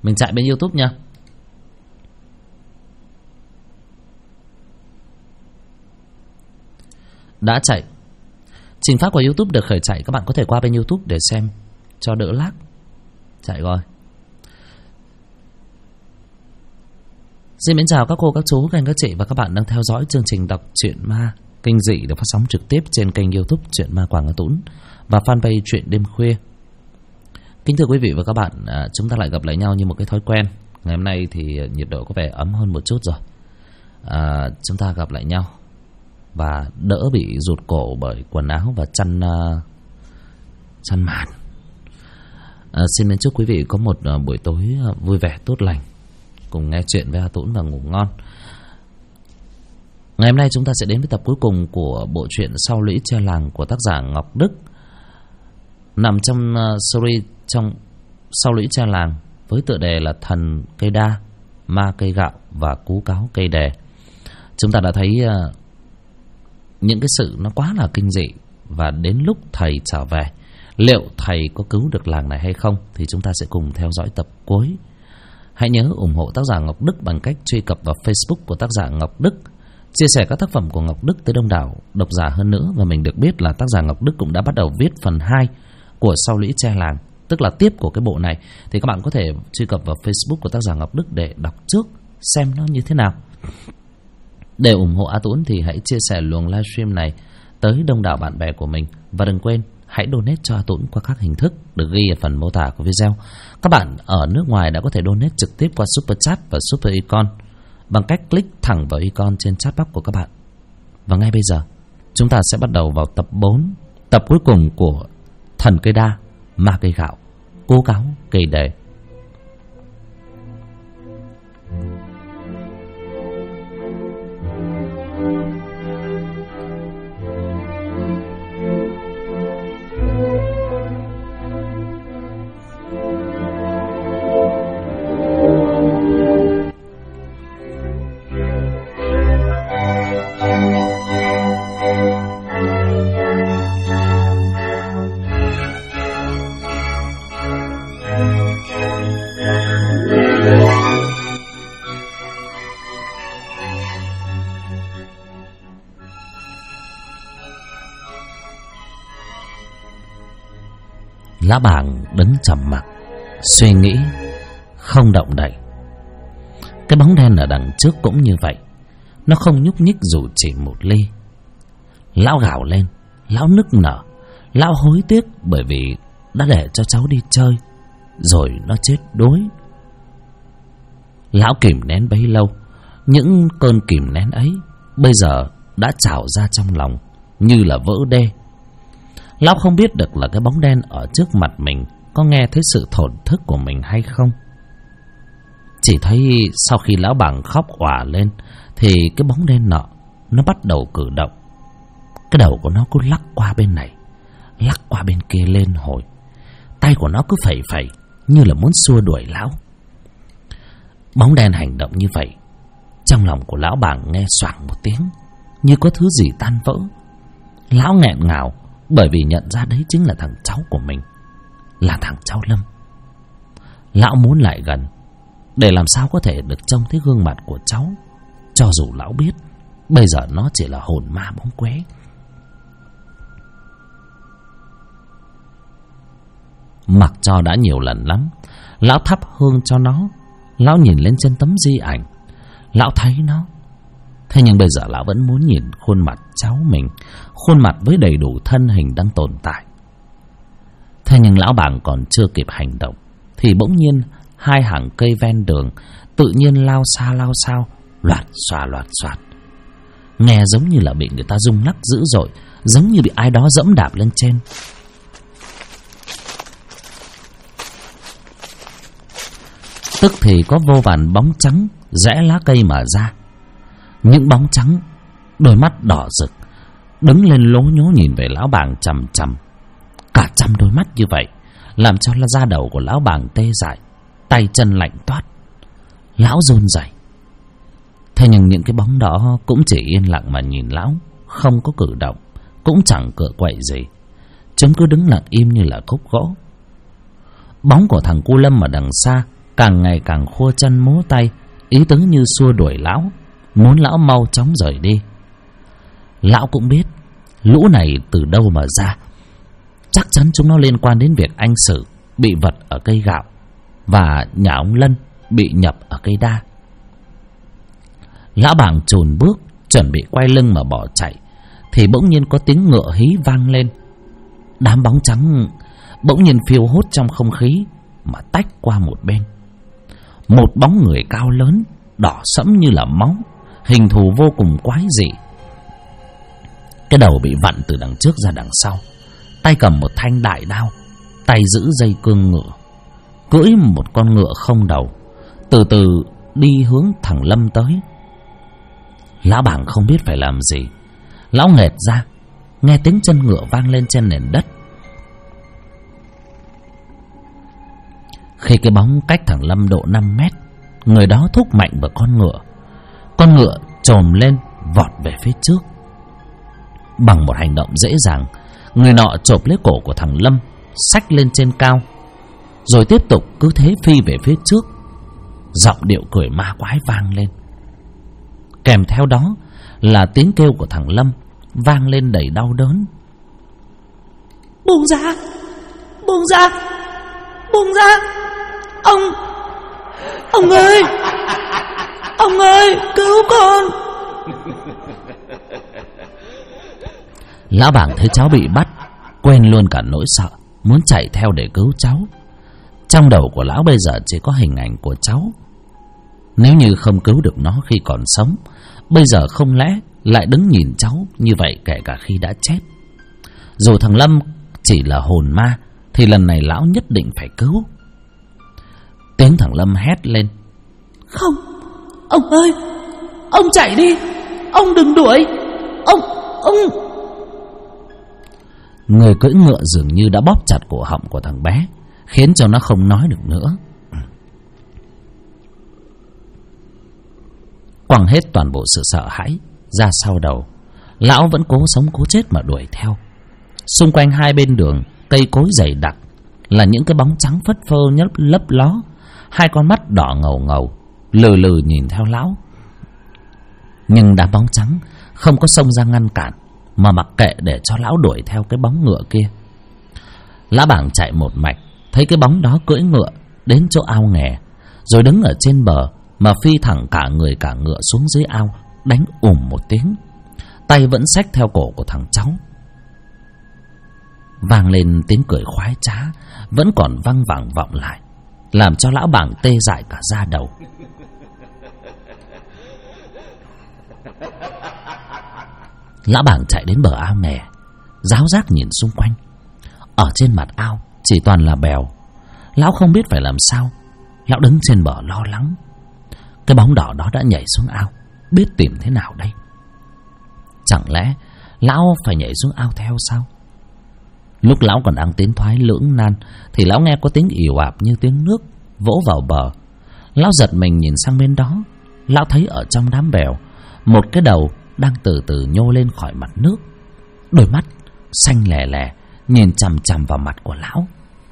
Mình chạy bên YouTube nha. Đã chạy. Trình phát của YouTube được khởi chạy. Các bạn có thể qua bên YouTube để xem cho đỡ lag. Chạy rồi. Xin mến chào các cô, các chú, các anh, các chị và các bạn đang theo dõi chương trình đọc truyện ma kinh dị được phát sóng trực tiếp trên kênh YouTube Truyện Ma Quảng Ngã Tũng và fanpage Truyện Đêm Khuya. Kính thưa quý vị và các bạn, chúng ta lại gặp lại nhau như một cái thói quen. Ngày hôm nay thì nhiệt độ có vẻ ấm hơn một chút rồi. Chúng ta gặp lại nhau và đỡ bị rụt cổ bởi quần áo và chăn màn. Xin mến chúc quý vị có một buổi tối vui vẻ tốt lành, cùng nghe chuyện với A Tũng và ngủ ngon. Ngày hôm nay chúng ta sẽ đến với tập cuối cùng của bộ truyện Sau Lũy Tre Làng của tác giả Ngọc Đức, nằm trong series trong Sau Lũy Tre Làng với tựa đề là Thần Cây Đa, Ma Cây Gạo và Cú Cáo Cây Đề. Chúng ta đã thấy những cái sự nó quá là kinh dị, và đến lúc thầy trở về, liệu thầy có cứu được làng này hay không thì chúng ta sẽ cùng theo dõi tập cuối. Hãy nhớ ủng hộ tác giả Ngọc Đức bằng cách truy cập vào Facebook của tác giả Ngọc Đức, chia sẻ các tác phẩm của Ngọc Đức tới đông đảo độc giả hơn nữa. Và mình được biết là tác giả Ngọc Đức cũng đã bắt đầu viết phần 2 của Sau Lũy Tre Làng, tức là tiếp của cái bộ này. Thì các bạn có thể truy cập vào Facebook của tác giả Ngọc Đức để đọc trước xem nó như thế nào. Để ủng hộ A Tũng thì hãy chia sẻ luồng livestream này tới đông đảo bạn bè của mình. Và đừng quên hãy donate cho A Tũng qua các hình thức được ghi ở phần mô tả của video. Các bạn ở nước ngoài đã có thể donate trực tiếp qua Super Chat và Super Icon bằng cách click thẳng vào icon trên chat box của các bạn. Và ngay bây giờ chúng ta sẽ bắt đầu vào tập 4, tập cuối cùng của Thần Cây Đa, Ma Cây Gạo, Cú Cáo Cây Đề. Lão Bàng đứng trầm mặc, suy nghĩ, không động đậy. Cái bóng đen ở đằng trước cũng như vậy, nó không nhúc nhích dù chỉ một ly. Lão gào lên, lão nức nở, lão hối tiếc bởi vì đã để cho cháu đi chơi, rồi nó chết đuối. Lão kìm nén bấy lâu, những cơn kìm nén ấy bây giờ đã trào ra trong lòng như là vỡ đê. Lão không biết được là cái bóng đen ở trước mặt mình có nghe thấy sự thổn thức của mình hay không. Chỉ thấy sau khi lão Bàng khóc òa lên thì cái bóng đen nọ nó bắt đầu cử động. Cái đầu của nó cứ lắc qua bên này, lắc qua bên kia lên hồi. Tay của nó cứ phẩy phẩy như là muốn xua đuổi lão. Bóng đen hành động như vậy, trong lòng của lão Bàng nghe xoảng một tiếng, như có thứ gì tan vỡ. Lão nghẹn ngào bởi vì nhận ra đấy chính là thằng cháu của mình, là thằng cháu Lâm. Lão muốn lại gần để làm sao có thể được trông thấy gương mặt của cháu, cho dù lão biết bây giờ nó chỉ là hồn ma bóng quế. Mặc cho đã nhiều lần lắm, lão thắp hương cho nó, lão nhìn lên trên tấm di ảnh, lão thấy nó. Thế nhưng bây giờ lão vẫn muốn nhìn khuôn mặt cháu mình, khuôn mặt với đầy đủ thân hình đang tồn tại. Thế nhưng lão Bàng còn chưa kịp hành động thì bỗng nhiên hai hàng cây ven đường tự nhiên lao sao, loạt xoạt. Nghe giống như là bị người ta rung lắc dữ dội, giống như bị ai đó dẫm đạp lên trên. Tức thì có vô vàn bóng trắng rẽ lá cây mà ra. Những bóng trắng, đôi mắt đỏ rực, đứng lên lố nhố nhìn về lão Bàng chằm chằm. Cả trăm đôi mắt như vậy làm cho da đầu của lão Bàng tê dại, tay chân lạnh toát. Lão run rẩy. Thế nhưng những cái bóng đó cũng chỉ yên lặng mà nhìn lão, không có cử động, cũng chẳng cựa quậy gì. Chúng cứ đứng lặng im như là khúc gỗ. Bóng của thằng Cu Lâm ở đằng xa càng ngày càng khua chân múa tay, ý tứ như xua đuổi lão, muốn lão mau chóng rời đi. Lão cũng biết lũ này từ đâu mà ra, chắc chắn chúng nó liên quan đến việc anh Sử bị vật ở cây gạo và nhà ông Lân bị nhập ở cây đa. Lão bảng chùn bước chuẩn bị quay lưng mà bỏ chạy, thì bỗng nhiên có tiếng ngựa hí vang lên. Đám bóng trắng bỗng nhiên phiêu hốt trong không khí mà tách qua một bên. Một bóng người cao lớn, đỏ sẫm như là máu, hình thù vô cùng quái dị. Cái đầu bị vặn từ đằng trước ra đằng sau, tay cầm một thanh đại đao, tay giữ dây cương ngựa, cưỡi một con ngựa không đầu, từ từ đi hướng thằng Lâm tới. Lão bảng không biết phải làm gì. Lão nghệt ra, nghe tiếng chân ngựa vang lên trên nền đất. Khi cái bóng cách thằng Lâm độ 5 mét, người đó thúc mạnh vào con ngựa. Con ngựa chồm lên vọt về phía trước. Bằng một hành động dễ dàng, người nọ chộp lấy cổ của thằng Lâm, xách lên trên cao, rồi tiếp tục cứ thế phi về phía trước. Giọng điệu cười ma quái vang lên, kèm theo đó là tiếng kêu của thằng Lâm vang lên đầy đau đớn. Buông ra, buông ra, buông ra. Ông ơi, ông ơi, cứu con. Lão bảng thấy cháu bị bắt, quên luôn cả nỗi sợ, muốn chạy theo để cứu cháu. Trong đầu của lão bây giờ chỉ có hình ảnh của cháu. Nếu như không cứu được nó khi còn sống, bây giờ không lẽ lại đứng nhìn cháu như vậy kể cả khi đã chết. Dù thằng Lâm chỉ là hồn ma, thì lần này lão nhất định phải cứu. Tiếng thằng Lâm hét lên: Không, ông ơi, ông chạy đi, ông đừng đuổi, ông... Người cưỡi ngựa dường như đã bóp chặt cổ họng của thằng bé, khiến cho nó không nói được nữa. Quăng hết toàn bộ sự sợ hãi ra sau đầu, lão vẫn cố sống cố chết mà đuổi theo. Xung quanh hai bên đường, cây cối dày đặc là những cái bóng trắng phất phơ lấp ló, hai con mắt đỏ ngầu ngầu lừ lừ nhìn theo lão. Nhưng đám bóng trắng không có xông ra ngăn cản, mà mặc kệ để cho lão đuổi theo cái bóng ngựa kia. Lão bảng chạy một mạch, thấy cái bóng đó cưỡi ngựa đến chỗ ao nghè, rồi đứng ở trên bờ mà phi thẳng cả người cả ngựa xuống dưới ao, đánh một tiếng, tay vẫn xách theo cổ của thằng cháu. Vang lên tiếng cười khoái trá vẫn còn văng vẳng vọng lại, làm cho lão bảng tê dại cả da đầu. Lão bảng chạy đến bờ ao nghè, ráo rác nhìn xung quanh. Ở trên mặt ao chỉ toàn là bèo. Lão không biết phải làm sao. Lão đứng trên bờ lo lắng. Cái bóng đỏ đó đã nhảy xuống ao, biết tìm thế nào đây? Chẳng lẽ lão phải nhảy xuống ao theo sao? Lúc lão còn đang tiến thoái lưỡng nan, thì lão nghe có tiếng ì ạp như tiếng nước vỗ vào bờ. Lão giật mình nhìn sang bên đó. Lão thấy ở trong đám bèo, một cái đầu đang từ từ nhô lên khỏi mặt nước. Đôi mắt xanh lè lè nhìn chằm chằm vào mặt của lão.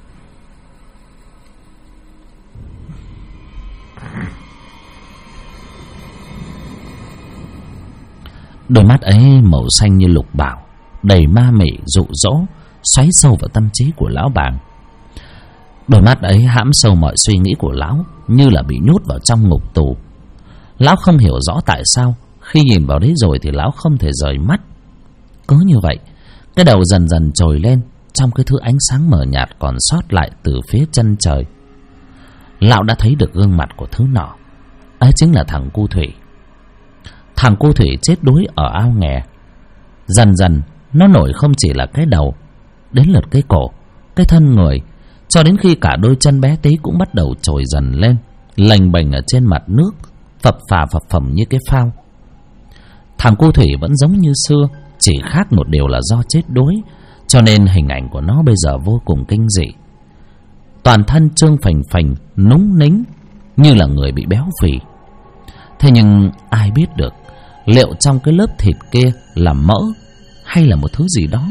Đôi mắt ấy màu xanh như lục bảo, đầy ma mị dụ dỗ, xoáy sâu vào tâm trí của lão bảng. Đôi mắt ấy hãm sâu mọi suy nghĩ của lão, như là bị nhốt vào trong ngục tù. Lão không hiểu rõ tại sao khi nhìn vào đấy rồi thì lão không thể rời mắt. Cứ như vậy, cái đầu dần dần trồi lên trong cái thứ ánh sáng mờ nhạt còn sót lại từ phía chân trời. Lão đã thấy được gương mặt của thứ nọ. Ấy chính là thằng Cu Thủy. Thằng Cu Thủy chết đuối ở ao nghè. Dần dần nó nổi không chỉ là cái đầu, đến lượt cái cổ, cái thân người, cho đến khi cả đôi chân bé tí cũng bắt đầu trồi dần lên, lềnh bềnh ở trên mặt nước, phập phà phập phồng như cái phao. Thằng Cu Thủy vẫn giống như xưa, chỉ khác một điều là do chết đuối, cho nên hình ảnh của nó bây giờ vô cùng kinh dị. Toàn thân trương phành phành, núng nính, như là người bị béo phì. Thế nhưng ai biết được liệu trong cái lớp thịt kia là mỡ hay là một thứ gì đó.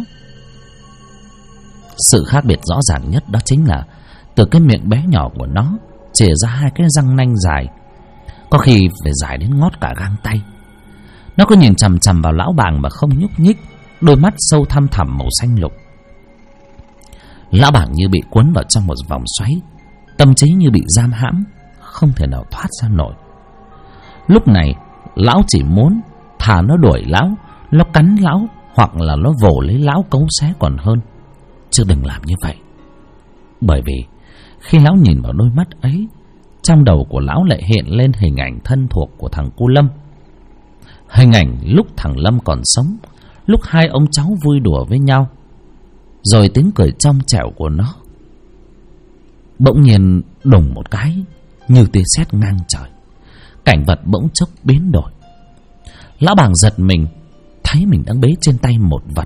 Sự khác biệt rõ ràng nhất đó chính là từ cái miệng bé nhỏ của nó chìa ra hai cái răng nanh dài, có khi phải dài đến ngót cả gang tay. Nó cứ nhìn chằm chằm vào lão bàng mà không nhúc nhích, đôi mắt sâu thăm thẳm màu xanh lục. Lão bàng như bị cuốn vào trong một vòng xoáy, tâm trí như bị giam hãm, không thể nào thoát ra nổi. Lúc này lão chỉ muốn thà nó đuổi lão, nó cắn lão, hoặc là nó vồ lấy lão cấu xé còn hơn, chứ đừng làm như vậy. Bởi vì khi lão nhìn vào đôi mắt ấy, trong đầu của lão lại hiện lên hình ảnh thân thuộc của thằng cu Lâm. Hình ảnh lúc thằng Lâm còn sống, lúc hai ông cháu vui đùa với nhau, rồi tiếng cười trong trẻo của nó. Bỗng nhiên đùng một cái, như tia sét ngang trời, cảnh vật bỗng chốc biến đổi. Lão bàng giật mình, thấy mình đang bế trên tay một vật.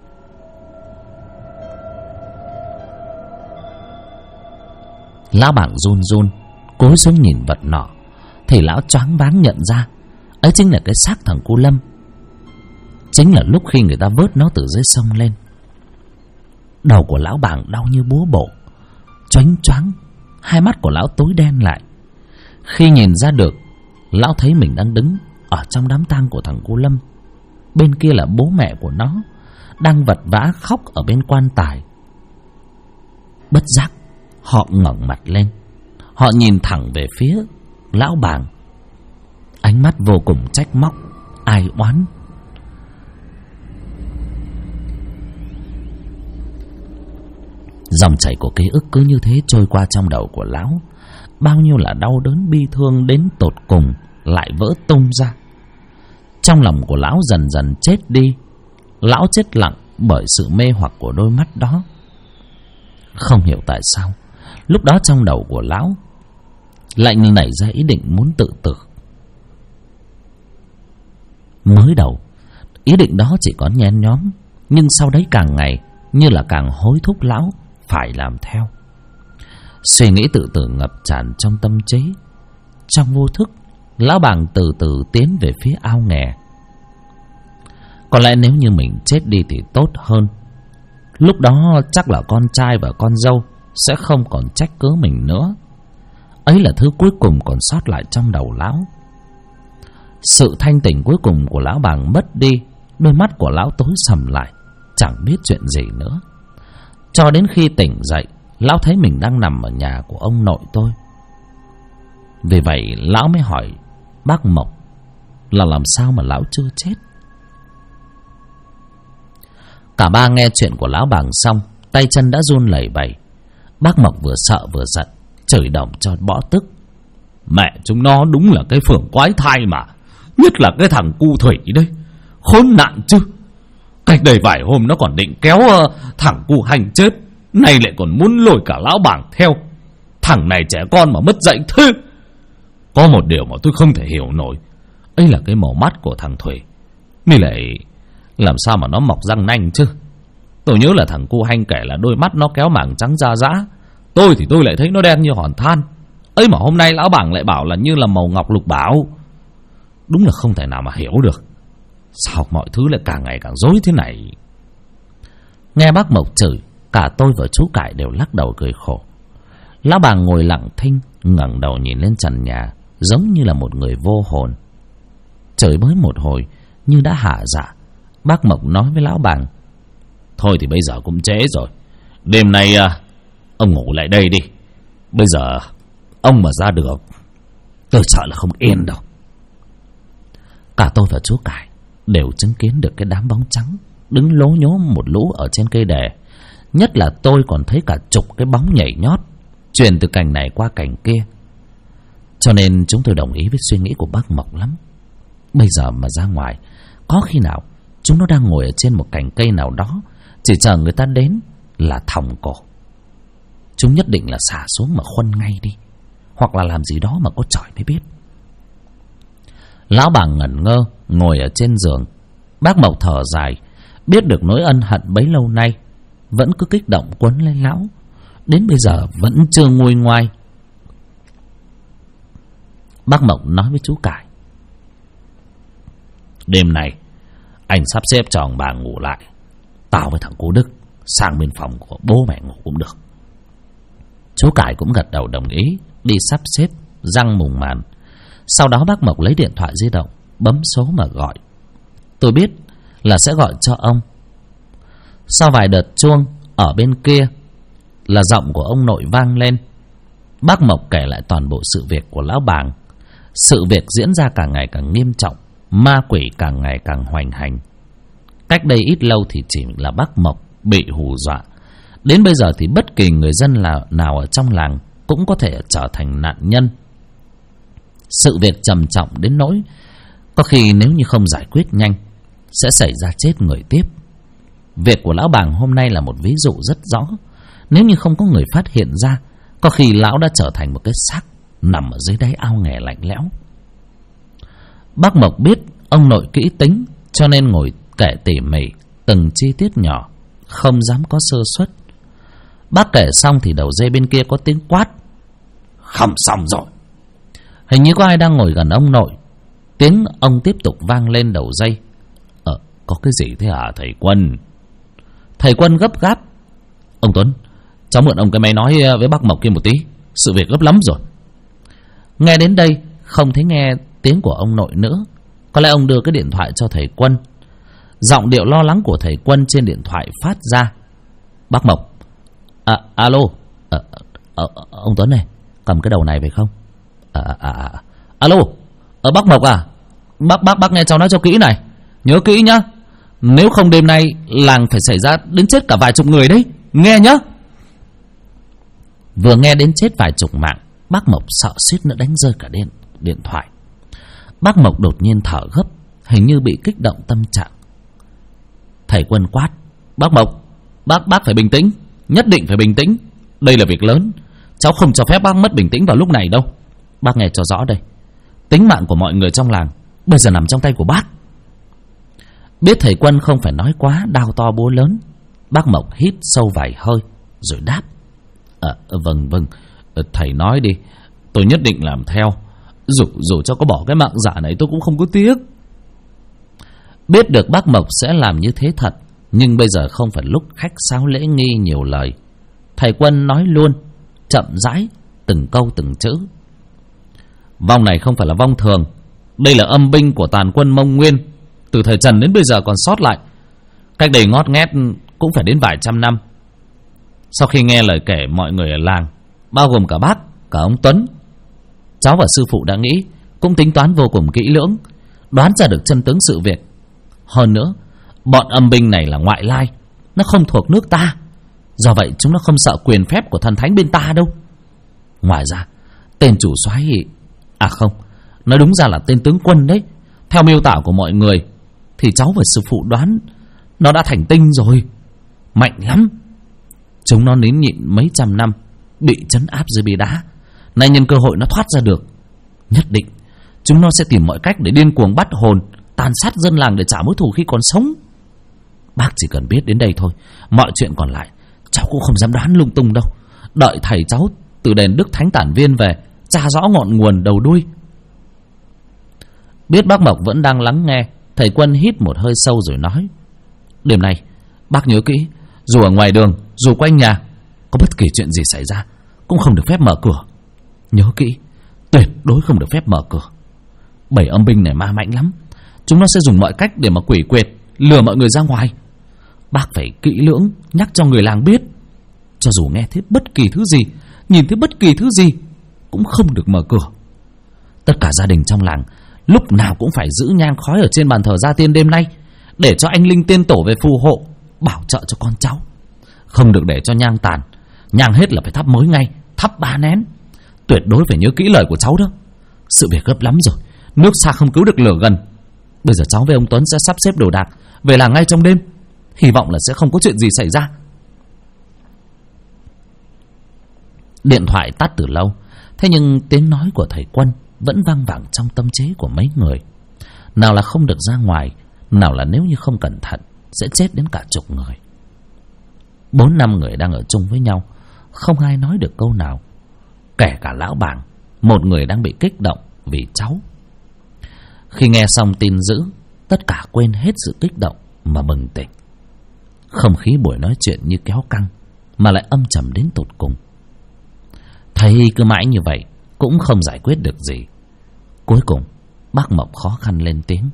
Lão bàng run run cúi xuống nhìn vật nọ, thì lão choáng váng nhận ra ấy chính là cái xác thằng cu Lâm. Chính là lúc khi người ta vớt nó từ dưới sông lên. Đầu của lão bàng đau như búa bổ, choáng choáng, hai mắt của lão tối đen lại. Khi nhìn ra được, lão thấy mình đang đứng ở trong đám tang của thằng cu Lâm. Bên kia là bố mẹ của nó đang vật vã khóc ở bên quan tài. Bất giác họ ngẩng mặt lên, họ nhìn thẳng về phía lão bàng, ánh mắt vô cùng trách móc, ai oán. Dòng chảy của ký ức cứ như thế trôi qua trong đầu của lão. Bao nhiêu là đau đớn bi thương đến tột cùng lại vỡ tung ra. Trong lòng của lão dần dần chết đi. Lão chết lặng bởi sự mê hoặc của đôi mắt đó. Không hiểu tại sao lúc đó trong đầu của lão lại nảy ra ý định muốn tự tử. Mới đầu ý định đó chỉ có nhen nhóm, nhưng sau đấy càng ngày như là càng hối thúc lão phải làm theo. Suy nghĩ tự tử ngập tràn trong tâm trí. Trong vô thức, lão bàng từ từ tiến về phía ao nghè. Có lẽ nếu như mình chết đi thì tốt hơn. Lúc đó chắc là con trai và con dâu sẽ không còn trách cứ mình nữa. Ấy là thứ cuối cùng còn sót lại trong đầu lão. Sự thanh tỉnh cuối cùng của lão bàng mất đi. Đôi mắt của lão tối sầm lại, chẳng biết chuyện gì nữa. Cho đến khi tỉnh dậy, lão thấy mình đang nằm ở nhà của ông nội tôi. Vì vậy lão mới hỏi bác Mộc là làm sao mà lão chưa chết. Cả ba nghe chuyện của lão bàng xong, tay chân đã run lẩy bẩy. Bác Mộc vừa sợ vừa giận, chửi đồng cho bỏ tức. Mẹ chúng nó đúng là cái phường quái thai mà. Nhất là cái thằng cu Thủy đấy, khốn nạn chứ. Cách đây vài hôm nó còn định kéo thằng cu Hành chết, nay lại còn muốn lôi cả lão bàng theo. Thằng này trẻ con mà mất dạy thế. Có một điều mà tôi không thể hiểu nổi, ấy là cái màu mắt của thằng Thủy. Mi lại làm sao mà nó mọc răng nanh chứ. Tôi nhớ là thằng cu Hành kể là đôi mắt nó kéo mảng trắng da dã. Tôi thì tôi lại thấy nó đen như hòn than. Ấy mà hôm nay lão bàng lại bảo là như là màu ngọc lục bảo. Đúng là không thể nào mà hiểu được. Sao mọi thứ lại càng ngày càng rối thế này. Nghe bác Mộc chửi, cả tôi và chú Cải đều lắc đầu cười khổ. Lão bàng ngồi lặng thinh, ngẩng đầu nhìn lên trần nhà, giống như là một người vô hồn. Chửi mới một hồi như đã hạ dạ, bác Mộc nói với lão bàng: Thôi thì bây giờ cũng trễ rồi, đêm nay ông ngủ lại đây đi. Bây giờ ông mà ra được, tôi sợ là không yên đâu. Cả tôi và chú Cải đều chứng kiến được cái đám bóng trắng đứng lố nhố một lũ ở trên cây đề. Nhất là tôi còn thấy cả chục cái bóng nhảy nhót chuyển từ cành này qua cành kia. Cho nên chúng tôi đồng ý với suy nghĩ của bác Mộc lắm. Bây giờ mà ra ngoài, có khi nào chúng nó đang ngồi ở trên một cành cây nào đó, chỉ chờ người ta đến là thòng cổ. Chúng nhất định là xả xuống mà khuân ngay đi, hoặc là làm gì đó mà có trời mới biết. Lão bàng ngẩn ngơ ngồi ở trên giường. Bác Mộc thở dài, biết được nỗi ân hận bấy lâu nay vẫn cứ kích động quấn lên lão, đến bây giờ vẫn chưa nguôi ngoai. Bác Mộc nói với chú Cải: Đêm nay anh sắp xếp cho ông bà ngủ lại, tao với thằng cô Đức sang bên phòng của bố mẹ ngủ cũng được. Chú Cải cũng gật đầu đồng ý. đi sắp xếp răng mùng màn. Sau đó bác Mộc lấy điện thoại di động bấm số mà gọi. Tôi biết là sẽ gọi cho ông. Sau vài đợt chuông, ở bên kia là giọng của ông nội vang lên. Bác Mộc kể lại toàn bộ sự việc của lão Bàng. Sự việc diễn ra càng ngày càng nghiêm trọng, ma quỷ càng ngày càng hoành hành. Cách đây ít lâu thì chỉ là bác Mộc bị hù dọa, đến bây giờ thì bất kỳ người dân nào ở trong làng cũng có thể trở thành nạn nhân. Sự việc trầm trọng đến nỗi có khi nếu như không giải quyết nhanh sẽ xảy ra chết người tiếp. Việc của lão Bàng hôm nay là một ví dụ rất rõ. Nếu như không có người phát hiện ra, có khi lão đã trở thành một cái xác nằm ở dưới đáy ao nghè lạnh lẽo. Bác Mộc biết ông nội kỹ tính, cho nên ngồi kể tỉ mỉ từng chi tiết nhỏ, không dám có sơ suất. Bác kể xong thì đầu dây bên kia có tiếng quát: "Không xong rồi!" Hình như có ai đang ngồi gần ông nội. Tiếng ông tiếp tục vang lên đầu dây: "Có cái gì thế hả thầy Quân?" Thầy Quân gấp gáp: "Ông Tuấn, cháu mượn ông cái máy nói với bác Mộc kia một tí, sự việc gấp lắm rồi." Nghe đến đây không thấy nghe tiếng của ông nội nữa. Có lẽ ông đưa cái điện thoại cho thầy Quân. Giọng điệu lo lắng của thầy Quân trên điện thoại phát ra: "Bác Mộc, alo, ông Tuấn này, cầm cái đầu này phải không? Alo, bác Mộc à? Bác nghe cháu nói cho kỹ này, nhớ kỹ nhá. Nếu không đêm nay làng phải xảy ra đến chết cả vài chục người đấy, nghe nhá." Vừa nghe đến chết vài chục mạng, bác Mộc sợ suýt nữa đánh rơi cả điện thoại. Bác Mộc đột nhiên thở gấp, hình như bị kích động tâm trạng. Thầy Quân quát: "Bác Mộc, bác phải bình tĩnh, nhất định phải bình tĩnh. Đây là việc lớn, cháu không cho phép bác mất bình tĩnh vào lúc này đâu. Bác nghe cho rõ đây, tính mạng của mọi người trong làng bây giờ nằm trong tay của bác." Biết thầy Quân không phải nói quá, đao to búa lớn, bác Mộc hít sâu vài hơi rồi đáp: Vâng, thầy nói đi, tôi nhất định làm theo. Dù cho có bỏ cái mạng giả này tôi cũng không có tiếc." Biết được bác Mộc sẽ làm như thế thật, nhưng bây giờ không phải lúc khách sáo lễ nghi nhiều lời. Thầy Quân nói luôn, chậm rãi, từng câu từng chữ: "Vong này không phải là vong thường. Đây là âm binh của tàn quân Mông Nguyên, từ thời Trần đến bây giờ còn sót lại. Cách đây ngót nghét cũng phải đến vài trăm năm. Sau khi nghe lời kể mọi người ở làng, bao gồm cả bác, cả ông Tuấn, cháu và sư phụ đã nghĩ, cũng tính toán vô cùng kỹ lưỡng, đoán ra được chân tướng sự việc. Hơn nữa, bọn âm binh này là ngoại lai, nó không thuộc nước ta, do vậy chúng nó không sợ quyền phép của thần thánh bên ta đâu. Ngoài ra, tên chủ soái không, nói đúng ra là tên tướng quân đấy. Theo miêu tả của mọi người thì cháu và sư phụ đoán nó đã thành tinh rồi, mạnh lắm. Chúng nó nín nhịn mấy trăm năm, bị trấn áp dưới bia đá, nay nhân cơ hội nó thoát ra được. Nhất định chúng nó sẽ tìm mọi cách để điên cuồng bắt hồn, tàn sát dân làng để trả mối thù khi còn sống. Bác chỉ cần biết đến đây thôi, mọi chuyện còn lại cháu cũng không dám đoán lung tung đâu. Đợi thầy cháu từ đền Đức Thánh Tản Viên về, tra rõ ngọn nguồn đầu đuôi." Biết bác Mộc vẫn đang lắng nghe, thầy Quân hít một hơi sâu rồi nói: "Đêm nay bác nhớ kỹ, dù ở ngoài đường, dù quanh nhà, có bất kỳ chuyện gì xảy ra cũng không được phép mở cửa. Nhớ kỹ, tuyệt đối không được phép mở cửa. Bảy âm binh này ma mạnh lắm, chúng nó sẽ dùng mọi cách để mà quỷ quyệt, lừa mọi người ra ngoài. Bác phải kỹ lưỡng nhắc cho người làng biết, cho dù nghe thấy bất kỳ thứ gì, nhìn thấy bất kỳ thứ gì, cũng không được mở cửa. Tất cả gia đình trong làng lúc nào cũng phải giữ nhang khói ở trên bàn thờ gia tiên đêm nay, để cho anh linh tiên tổ về phù hộ, bảo trợ cho con cháu. Không được để cho nhang tàn, nhang hết là phải thắp mới ngay, thắp 3 nén. Tuyệt đối phải nhớ kỹ lời của cháu đó. Sự việc gấp lắm rồi, nước xa không cứu được lửa gần. Bây giờ cháu với ông Tuấn sẽ sắp xếp đồ đạc về làng ngay trong đêm, hy vọng là sẽ không có chuyện gì xảy ra." Điện thoại tắt từ lâu, thế nhưng tiếng nói của thầy Quân vẫn vang vẳng trong tâm trí của mấy người. Nào là không được ra ngoài, nào là nếu như không cẩn thận sẽ chết đến cả chục người. 4-5 người đang ở chung với nhau, không ai nói được câu nào, kể cả lão Bàng, một người đang bị kích động vì cháu. Khi nghe xong tin dữ, tất cả quên hết sự kích động mà bừng tỉnh. Không khí buổi nói chuyện như kéo căng, mà lại âm trầm đến tột cùng. Thầy cứ mãi như vậy cũng không giải quyết được gì. Cuối cùng bác Mộc khó khăn lên tiếng: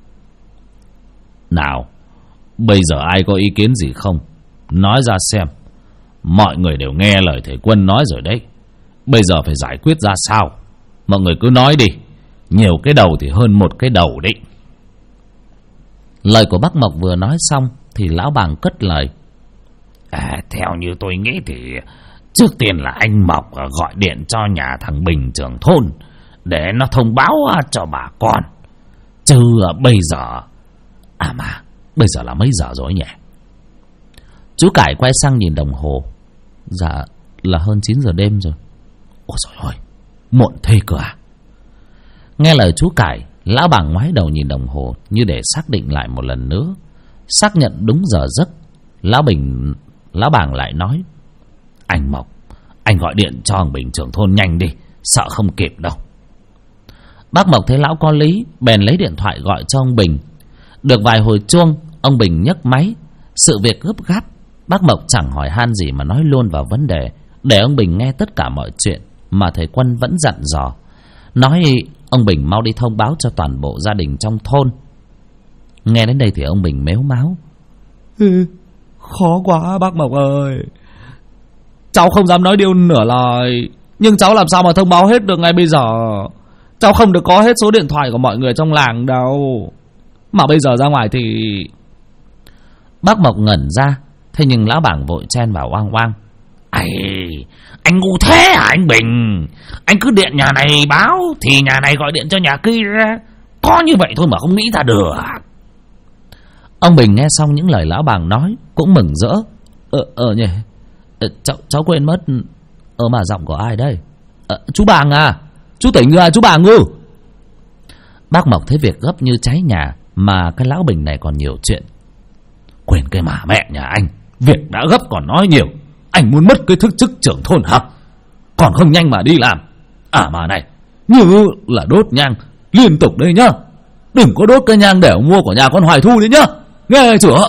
"Nào, bây giờ ai có ý kiến gì không? Nói ra xem. Mọi người đều nghe lời thầy Quân nói rồi đấy. Bây giờ phải giải quyết ra sao? Mọi người cứ nói đi. Nhiều cái đầu thì hơn một cái đầu đấy." Lời của bác Mộc vừa nói xong thì lão bàng cất lời: Theo như tôi nghĩ thì trước tiên là anh Mộc gọi điện cho nhà thằng Bình trưởng thôn để nó thông báo cho bà con. Chứ bây giờ... mà bây giờ là mấy giờ rồi nhỉ? Chú Cải quay sang nhìn đồng hồ. Dạ là hơn 9 giờ đêm rồi. Ôi trời ơi, muộn thế cơ à? Nghe lời chú Cải, lão bàng ngoái đầu nhìn đồng hồ như để xác định lại một lần nữa. Xác nhận đúng giờ giấc, lão bàng lại nói: "Anh Mộc, anh gọi điện cho ông Bình trưởng thôn nhanh đi, sợ không kịp đâu." Bác Mộc thấy lão có lý, bèn lấy điện thoại gọi cho ông Bình. Được vài hồi chuông, ông Bình nhấc máy. Sự việc gấp gáp, bác Mộc chẳng hỏi han gì mà nói luôn vào vấn đề, để ông Bình nghe tất cả mọi chuyện mà thầy Quân vẫn dặn dò. Nói ông Bình mau đi thông báo cho toàn bộ gia đình trong thôn. Nghe đến đây thì ông Bình mếu máo: Khó quá bác Mộc ơi. Cháu không dám nói điều nửa lời, nhưng cháu làm sao mà thông báo hết được ngay bây giờ. Cháu không được có hết số điện thoại của mọi người trong làng đâu. Mà bây giờ ra ngoài thì... Bác Mộc ngẩn ra. Thế nhưng lão bảng vội chen vào oang oang: Anh ngu thế hả anh Bình? Anh cứ điện nhà này báo thì nhà này gọi điện cho nhà kia. Có như vậy thôi mà không nghĩ ra được. Ông Bình nghe xong những lời lão bàng nói cũng mừng rỡ: nhỉ, cháu quên mất. Mà giọng của ai đây? Chú Bàng à? Chú tỉnh ra chú Bàng ư? Bác Mộc thấy việc gấp như cháy nhà, mà cái lão Bình này còn nhiều chuyện. Quên cái mà mẹ nhà anh, việc đã gấp còn nói nhiều. Anh muốn mất cái thức chức trưởng thôn hả? Còn không nhanh mà đi làm. Mà này, như là đốt nhang liên tục đây nhá. Đừng có đốt cái nhang để mua của nhà con Hoài Thu đấy nhá, nghe chưa?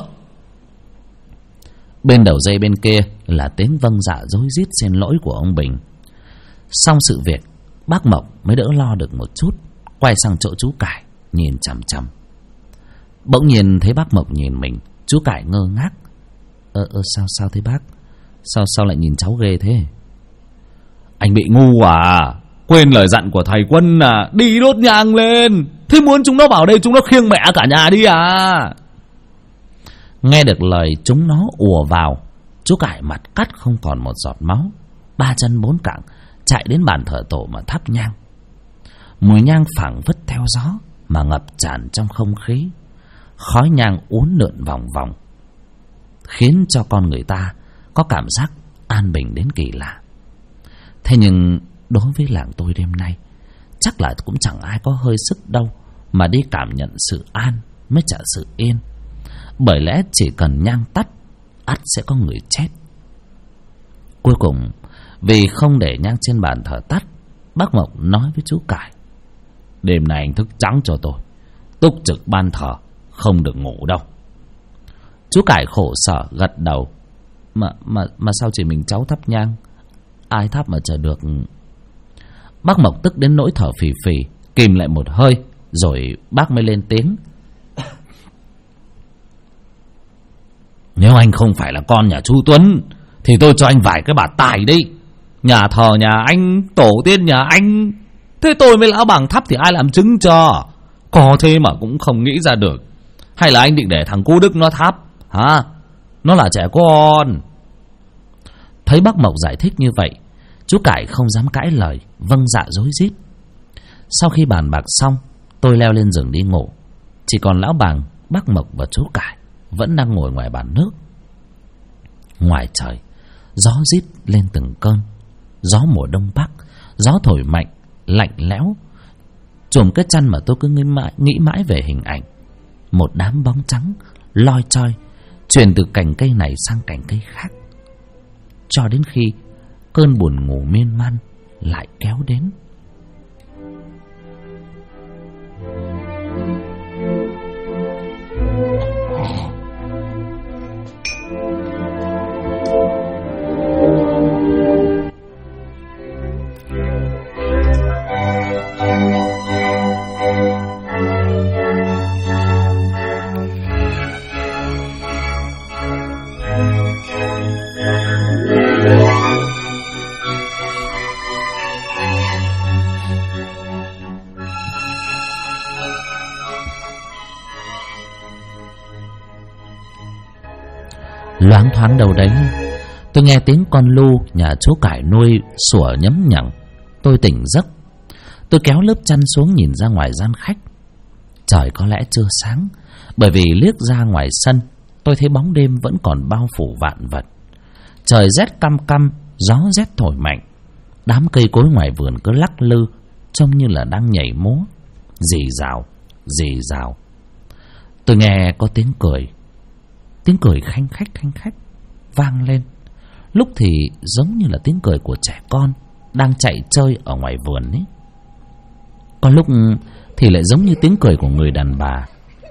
Bên đầu dây bên kia là tiếng vâng dạ rối rít xin lỗi của ông Bình. Xong sự việc, bác Mộc mới đỡ lo được một chút, quay sang chỗ chú Cải nhìn chằm chằm. Bỗng nhiên thấy bác Mộc nhìn mình, chú Cải ngơ ngác: Sao thế bác? Sao lại nhìn cháu ghê thế? Anh bị ngu à? Quên lời dặn của thầy Quân à? Đi đốt nhang lên. Thế muốn chúng nó vào đây chúng nó khiêng mẹ cả nhà đi à? Nghe được lời chúng nó ùa vào, chú Cải mặt cắt không còn một giọt máu, ba chân bốn cẳng chạy đến bàn thờ tổ mà thắp nhang. Mùi nhang phảng phất theo gió mà ngập tràn trong không khí. Khói nhang uốn lượn vòng vòng, khiến cho con người ta có cảm giác an bình đến kỳ lạ. Thế nhưng đối với làng tôi đêm nay, chắc là cũng chẳng ai có hơi sức đâu mà đi cảm nhận sự an mới trả sự yên. Bởi lẽ chỉ cần nhang tắt, ắt sẽ có người chết. Cuối cùng, vì không để nhang trên bàn thờ tắt, bác Mộc nói với chú Cải: Đêm nay anh thức trắng cho tôi, túc trực ban thờ, không được ngủ đâu. Chú Cải khổ sở gật đầu: Mà sao chỉ mình cháu thắp nhang? Ai thắp mà chờ được? Bác Mộc tức đến nỗi thở phì phì, kìm lại một hơi, rồi bác mới lên tiếng: Nếu anh không phải là con nhà chú Tuấn thì tôi cho anh vài cái bạt tài đi. Nhà thờ nhà anh, tổ tiên nhà anh, thế tôi mới lão bảng thắp thì ai làm chứng cho? Có thế mà cũng không nghĩ ra được. Hay là anh định để thằng cô Đức nó thắp hả? Nó là trẻ con. Thấy bác Mộc giải thích như vậy, chú Cải không dám cãi lời, vâng dạ rối rít. Sau khi bàn bạc xong, tôi leo lên giường đi ngủ. Chỉ còn lão bàng, bác Mộc và chú Cải vẫn đang ngồi ngoài bàn nước. Ngoài trời, gió rít lên từng cơn. Gió mùa đông bắc, gió thổi mạnh, lạnh lẽo. Chùm cái chăn mà tôi cứ nghĩ mãi về hình ảnh một đám bóng trắng loi choi truyền từ cành cây này sang cành cây khác, cho đến khi cơn buồn ngủ miên man lại kéo đến. Loáng thoáng đâu đấy tôi nghe tiếng con lu nhà chú Cải nuôi sủa nhấm nhằng. Tôi tỉnh giấc. Tôi kéo lớp chăn xuống nhìn ra ngoài gian khách. Trời có lẽ chưa sáng, bởi vì liếc ra ngoài sân tôi thấy bóng đêm vẫn còn bao phủ vạn vật. Trời rét căm căm, gió rét thổi mạnh. Đám cây cối ngoài vườn cứ lắc lư, trông như là đang nhảy múa. Rì rào. Tôi nghe có tiếng cười khanh khách vang lên. Lúc thì giống như là tiếng cười của trẻ con đang chạy chơi ở ngoài vườn ấy. Có lúc thì lại giống như tiếng cười của người đàn bà.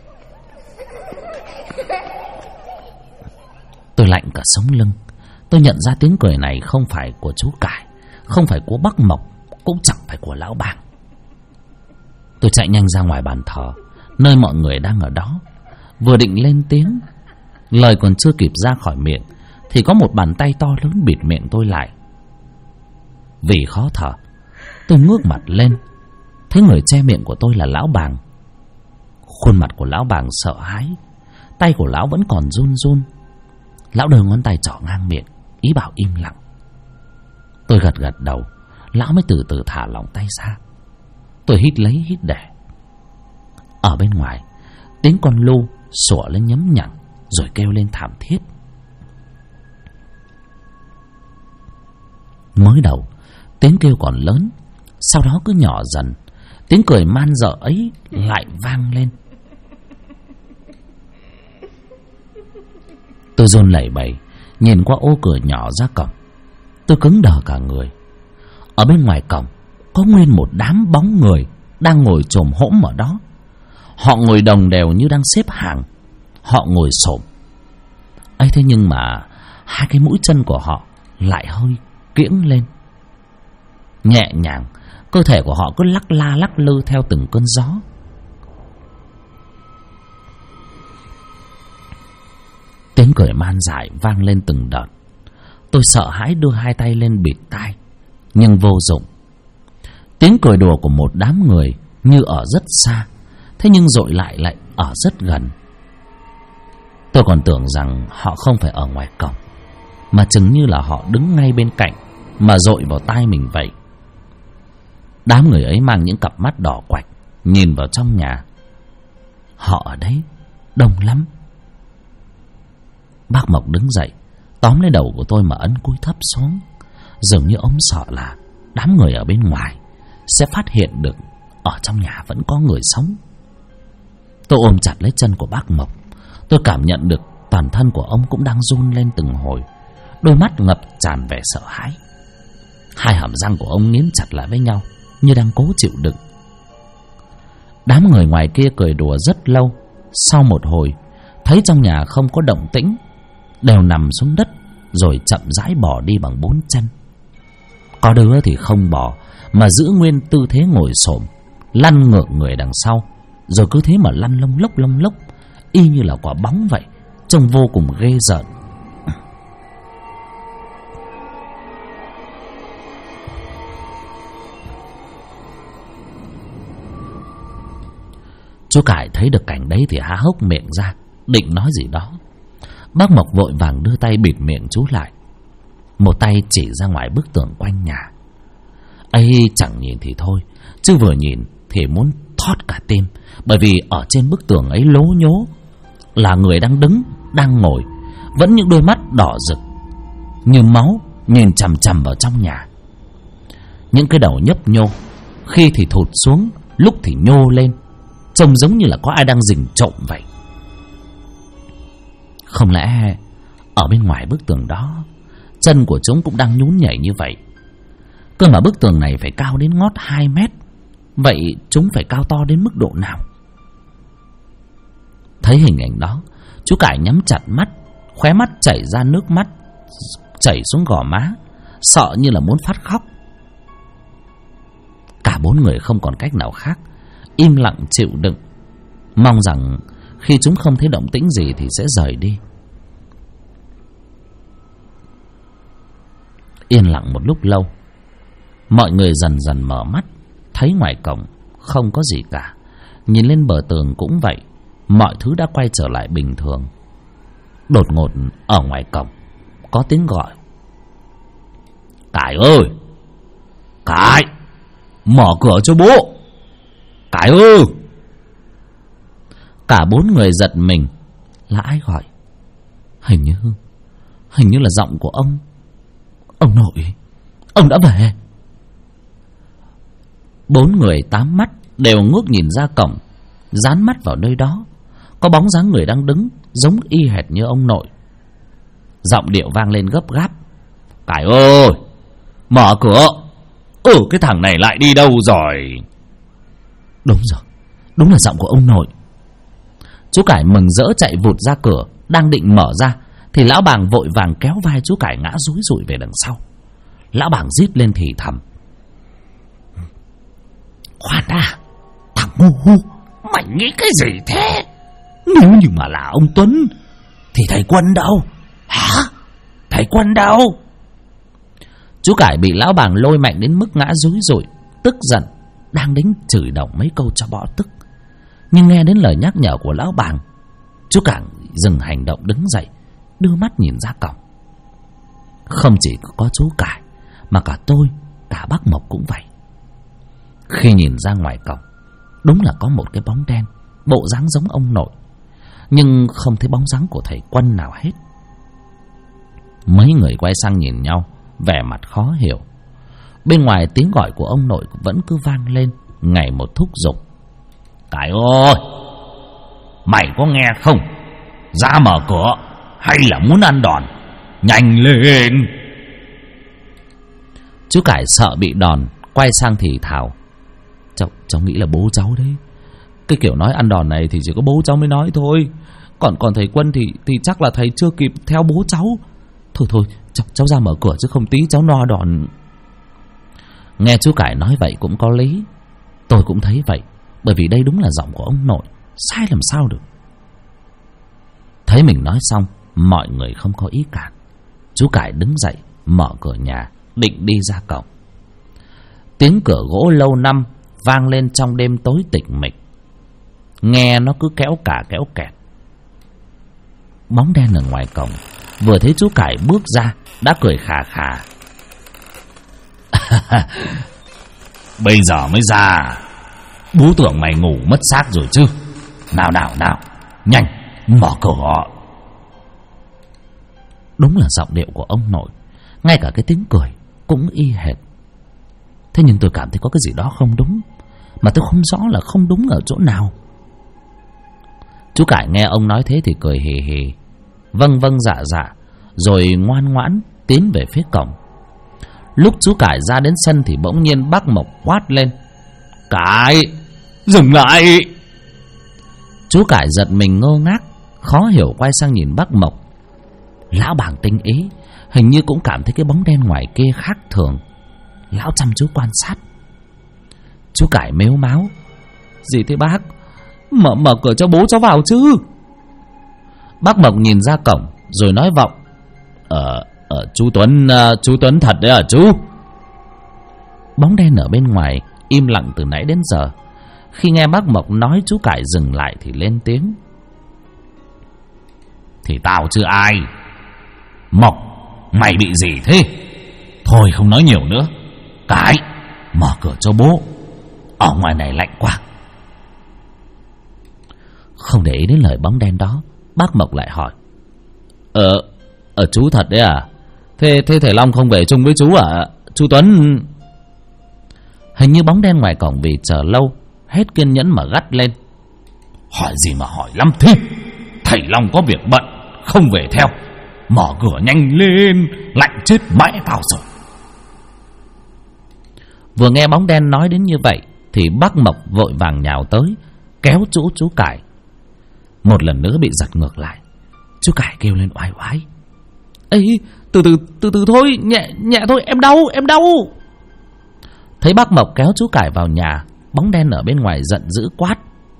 Tôi lạnh cả sống lưng. Tôi nhận ra tiếng cười này không phải của chú Cải, không phải của bác Mộc, cũng chẳng phải của lão Bàng. Tôi chạy nhanh ra ngoài bàn thờ, nơi mọi người đang ở đó. Vừa định lên tiếng, lời còn chưa kịp ra khỏi miệng thì có một bàn tay to lớn bịt miệng tôi lại. Vì khó thở, tôi ngước mặt lên, thấy người che miệng của tôi là lão Bàng. Khuôn mặt của lão Bàng sợ hãi, tay của lão vẫn còn run run. Lão đưa ngón tay trỏ ngang miệng, ý bảo im lặng. Tôi gật đầu, lão mới từ từ thả lỏng tay ra. Tôi hít lấy hít để. Ở bên ngoài, tiếng con lu sủa lên nhấm nhằng rồi kêu lên thảm thiết. Mới đầu tiếng kêu còn lớn, sau đó cứ nhỏ dần. Tiếng cười man dợ ấy lại vang lên. Tôi run lẩy bẩy nhìn qua ô cửa nhỏ ra cổng. Tôi cứng đờ cả người. Ở bên ngoài cổng có nguyên một đám bóng người đang ngồi chồm hỗm ở đó. Họ ngồi đồng đều như đang xếp hàng. Họ ngồi xổm ấy, thế nhưng mà hai cái mũi chân của họ lại hơi kiễng lên. Nhẹ nhàng, cơ thể của họ cứ lắc la lắc lư theo từng cơn gió. Tiếng cười man dại vang lên từng đợt. Tôi sợ hãi đưa hai tay lên bịt tai, nhưng vô dụng. Tiếng cười đùa của một đám người như ở rất xa, thế nhưng dội lại ở rất gần. Tôi còn tưởng rằng họ không phải ở ngoài cổng, mà chừng như là họ đứng ngay bên cạnh mà dội vào tai mình vậy. Đám người ấy mang những cặp mắt đỏ quạch nhìn vào trong nhà. Họ ở đấy đông lắm. Bác Mộc đứng dậy, tóm lấy đầu của tôi mà ấn cúi thấp xuống, dường như ông sợ là đám người ở bên ngoài sẽ phát hiện được ở trong nhà vẫn có người sống. Tôi ôm chặt lấy chân của bác Mộc. Tôi cảm nhận được toàn thân của ông cũng đang run lên từng hồi, đôi mắt ngập tràn vẻ sợ hãi. Hai hàm răng của ông nghiến chặt lại với nhau như đang cố chịu đựng. Đám người ngoài kia cười đùa rất lâu. Sau một hồi, thấy trong nhà không có động tĩnh, đều nằm xuống đất rồi chậm rãi bỏ đi bằng bốn chân. Có đứa thì không bỏ mà giữ nguyên tư thế ngồi xổm, lăn ngược người đằng sau, rồi cứ thế mà lăn lông lốc, y như là quả bóng vậy, trông vô cùng ghê rợn. Chú Cải thấy được cảnh đấy thì há hốc miệng ra, định nói gì đó. Bác Mộc vội vàng đưa tay bịt miệng chú lại, một tay chỉ ra ngoài bức tường quanh nhà. ấy chẳng nhìn thì thôi, chứ vừa nhìn thì muốn thót cả tim, bởi vì ở trên bức tường ấy lố nhố là người đang đứng, đang ngồi, vẫn những đôi mắt đỏ rực như máu nhìn chằm chằm vào trong nhà. Những cái đầu nhấp nhô, khi thì thụt xuống, lúc thì nhô lên, trông giống như là có ai đang rình trộm vậy. Không lẽ ở bên ngoài bức tường đó, chân của chúng cũng đang nhún nhảy như vậy? Cơ mà bức tường này phải cao đến ngót 2 mét, vậy chúng phải cao to đến mức độ nào? Thấy hình ảnh đó, chú Cải nhắm chặt mắt, khóe mắt chảy ra nước mắt, chảy xuống gò má, sợ như là muốn phát khóc. Cả 4 người không còn cách nào khác, im lặng chịu đựng, mong rằng khi chúng không thấy động tĩnh gì thì sẽ rời đi. Yên lặng một lúc lâu, mọi người dần dần mở mắt, thấy ngoài cổng không có gì cả. Nhìn lên bờ tường cũng vậy, mọi thứ đã quay trở lại bình thường. Đột ngột ở ngoài cổng có tiếng gọi. Cải ơi, Cải, mở cửa cho bố. Cải ơi. Cả 4 người giật mình. Là ai gọi? Hình như là giọng của ông. Ông nội, ông đã về. 4 người 8 mắt đều ngước nhìn ra cổng, dán mắt vào nơi đó. Có bóng dáng người đang đứng giống y hệt như ông nội. Giọng điệu vang lên gấp gáp. Cải ơi, mở cửa. Cái thằng này lại đi đâu rồi? Đúng rồi, đúng là giọng của ông nội. Chú Cải mừng rỡ chạy vụt ra cửa. Đang định mở ra thì lão bàng vội vàng kéo vai chú Cải ngã rúi rụi về đằng sau. Lão bàng rít lên thì thầm. Khoan đã, thằng ngu, mày nghĩ cái gì thế? Nếu như mà là ông Tuấn thì thầy Quân đâu? Hả? Thầy Quân đâu? Chú Cải bị lão bàng lôi mạnh đến mức ngã rúi rụi, tức giận, đang đánh chửi đồng mấy câu cho bỏ tức. Nhưng nghe đến lời nhắc nhở của lão bàng, chú Cải dừng hành động đứng dậy, đưa mắt nhìn ra cổng. Không chỉ có chú Cải mà cả tôi, cả bác Mộc cũng vậy. Khi nhìn ra ngoài cổng, đúng là có một cái bóng đen, bộ dáng giống ông nội, nhưng không thấy bóng dáng của thầy Quân nào hết. Mấy người quay sang nhìn nhau, vẻ mặt khó hiểu. Bên ngoài tiếng gọi của ông nội vẫn cứ vang lên, ngày một thúc giục. Cải ơi, mày có nghe không? Ra mở cửa hay là muốn ăn đòn? Nhanh lên. Chú Cải sợ bị đòn, quay sang thì thào. Cháu nghĩ là bố cháu đấy. Cái kiểu nói ăn đòn này thì chỉ có bố cháu mới nói thôi. Còn thầy Quân thì chắc là thầy chưa kịp theo bố cháu. Thôi cháu ra mở cửa chứ không tí cháu no đòn. Nghe chú Cải nói vậy cũng có lý. Tôi cũng thấy vậy, bởi vì đây đúng là giọng của ông nội, sai làm sao được. Thấy mình nói xong, mọi người không có ý cản. Chú Cải đứng dậy mở cửa nhà, định đi ra cổng. Tiếng cửa gỗ lâu năm vang lên trong đêm tối tịch mịch, nghe nó cứ kéo cả kéo kẹt. Bóng đen ở ngoài cổng vừa thấy chú Cải bước ra đã cười khà khà. Bây giờ mới ra, bố tưởng mày ngủ mất xác rồi chứ. Nào, nhanh mở cửa. Đúng là giọng điệu của ông nội, ngay cả cái tiếng cười cũng y hệt. Thế nhưng tôi cảm thấy có cái gì đó không đúng, mà tôi không rõ là không đúng ở chỗ nào. Chú Cải nghe ông nói thế thì cười hì hì, vâng dạ, rồi ngoan ngoãn tiến về phía cổng. Lúc chú Cải ra đến sân thì bỗng nhiên bác Mộc quát lên. Cải, dừng lại. Chú Cải giật mình ngơ ngác, khó hiểu quay sang nhìn bác Mộc. Lão bàng tinh ý, hình như cũng cảm thấy cái bóng đen ngoài kia khác thường. Lão chăm chú quan sát. Chú Cải mếu máo. Gì thế bác? Mở cửa cho bố cháu vào chứ. Bác Mộc nhìn ra cổng rồi nói vọng. Chú Tuấn thật đấy à chú? Bóng đen ở bên ngoài im lặng từ nãy đến giờ. Khi nghe bác Mộc nói, chú Cải dừng lại thì lên tiếng. Thì tao chứ ai. Mộc, mày bị gì thế? Thôi không nói nhiều nữa. Cải, mở cửa cho bố. Ở ngoài này lạnh quá. Không để ý đến lời bóng đen đó, bác Mộc lại hỏi. Chú thật đấy à? Thế thầy Long không về chung với chú à? Chú Tuấn. Hình như bóng đen ngoài cổng vì chờ lâu hết kiên nhẫn mà gắt lên. Hỏi gì mà hỏi lắm thế? Thầy Long có việc bận, không về theo. Mở cửa nhanh lên, lạnh chết mẹ tao rồi. Vừa nghe bóng đen nói đến như vậy thì bác Mộc vội vàng nhào tới, kéo chú Cải. Một lần nữa bị giật ngược lại. Chú Cải kêu lên oai oái. Ê, từ từ thôi, nhẹ thôi, em đau. Thấy bác Mộc kéo chú Cải vào nhà, bóng đen ở bên ngoài giận dữ quát.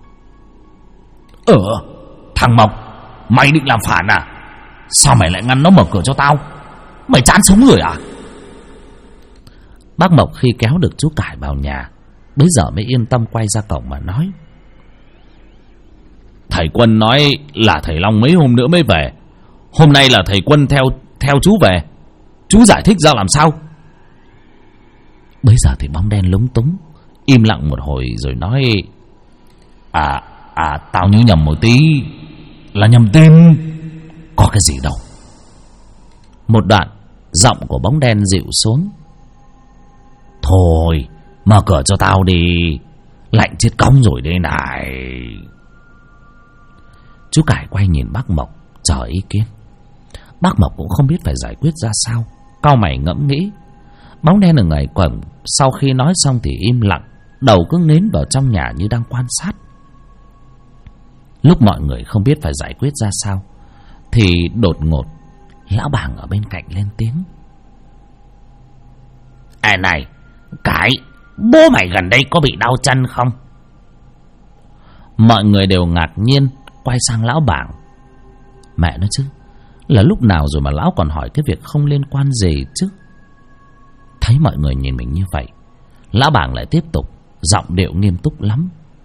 Thằng Mộc, mày định làm phản à? Sao mày lại ngăn nó mở cửa cho tao? Mày chán sống rồi à? Bác Mộc khi kéo được chú Cải vào nhà, bây giờ mới yên tâm quay ra cổng mà nói. Thầy Quân nói là thầy Long mấy hôm nữa mới về. Hôm nay là thầy Quân theo chú về. Chú giải thích ra làm sao? Bây giờ thì bóng đen lúng túng, im lặng một hồi rồi nói: Tao nhớ nhầm một tí, là nhầm tên. Có cái gì đâu. Một đoạn, giọng của bóng đen dịu xuống: Thôi, mở cửa cho tao đi, lạnh chết cống rồi đây này. Chú Cải quay nhìn bác Mộc chờ ý kiến. Bác Mộc cũng không biết phải giải quyết ra sao, cau mày ngẫm nghĩ. Bóng đen ở ngoài cổng sau khi nói xong thì im lặng, đầu cứ nến vào trong nhà như đang quan sát. Lúc mọi người không biết phải giải quyết ra sao thì đột ngột lão bàng ở bên cạnh lên tiếng: Này Cái, bố mày gần đây có bị đau chân không? Mọi người đều ngạc nhiên quay sang lão bàng. Mẹ nó chứ, là lúc nào rồi mà lão còn hỏi cái việc không liên quan gì chứ. Thấy mọi người nhìn mình như vậy, lão bàng lại tiếp tục, giọng điệu nghiêm túc lắm: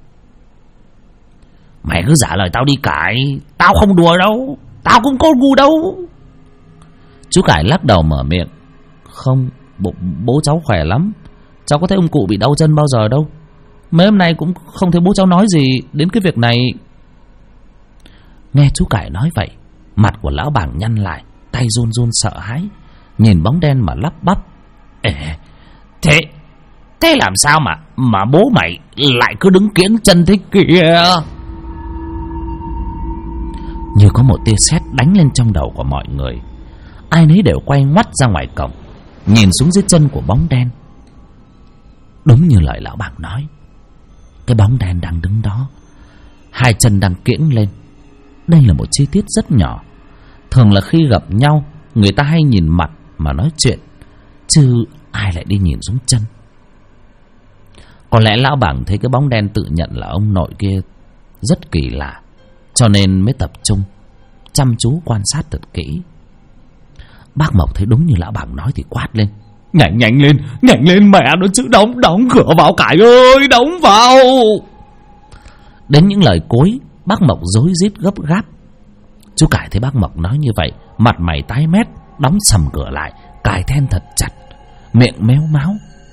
Mày cứ giả lời tao đi Cải, tao không đùa đâu, tao cũng có ngu đâu. Chú Cải lắc đầu mở miệng: Không, bố cháu khỏe lắm. Cháu có thấy ông cụ bị đau chân bao giờ đâu. Mấy hôm nay cũng không thấy bố cháu nói gì đến cái việc này. Nghe chú Cải nói vậy, mặt của lão bàng nhăn lại, tay run run sợ hãi, nhìn bóng đen mà lắp bắp: Thế làm sao mà bố mày lại cứ đứng kiễng chân thế kìa? Như có một tia sét đánh lên trong đầu của mọi người. Ai nấy đều quay ngoắt ra ngoài cổng, nhìn xuống dưới chân của bóng đen. Đúng như lời lão bàng nói, cái bóng đen đang đứng đó, hai chân đang kiễng lên. Đây là một chi tiết rất nhỏ. Thường là khi gặp nhau, người ta hay nhìn mặt mà nói chuyện, chứ ai lại đi nhìn xuống chân. Có lẽ lão bàng thấy cái bóng đen tự nhận là ông nội kia rất kỳ lạ, cho nên mới tập trung chăm chú quan sát thật kỹ. Bác Mộc thấy đúng như lão bàng nói thì quát lên: Nhanh lên mẹ nó chứ, đóng cửa vào Cải ơi, đóng vào. Đến những lời cuối, bác Mộc rối rít gấp gáp. Chú Cải thấy bác Mộc nói như vậy, mặt mày tái mét, đóng sầm cửa lại, cài then thật chặt, miệng méo máu.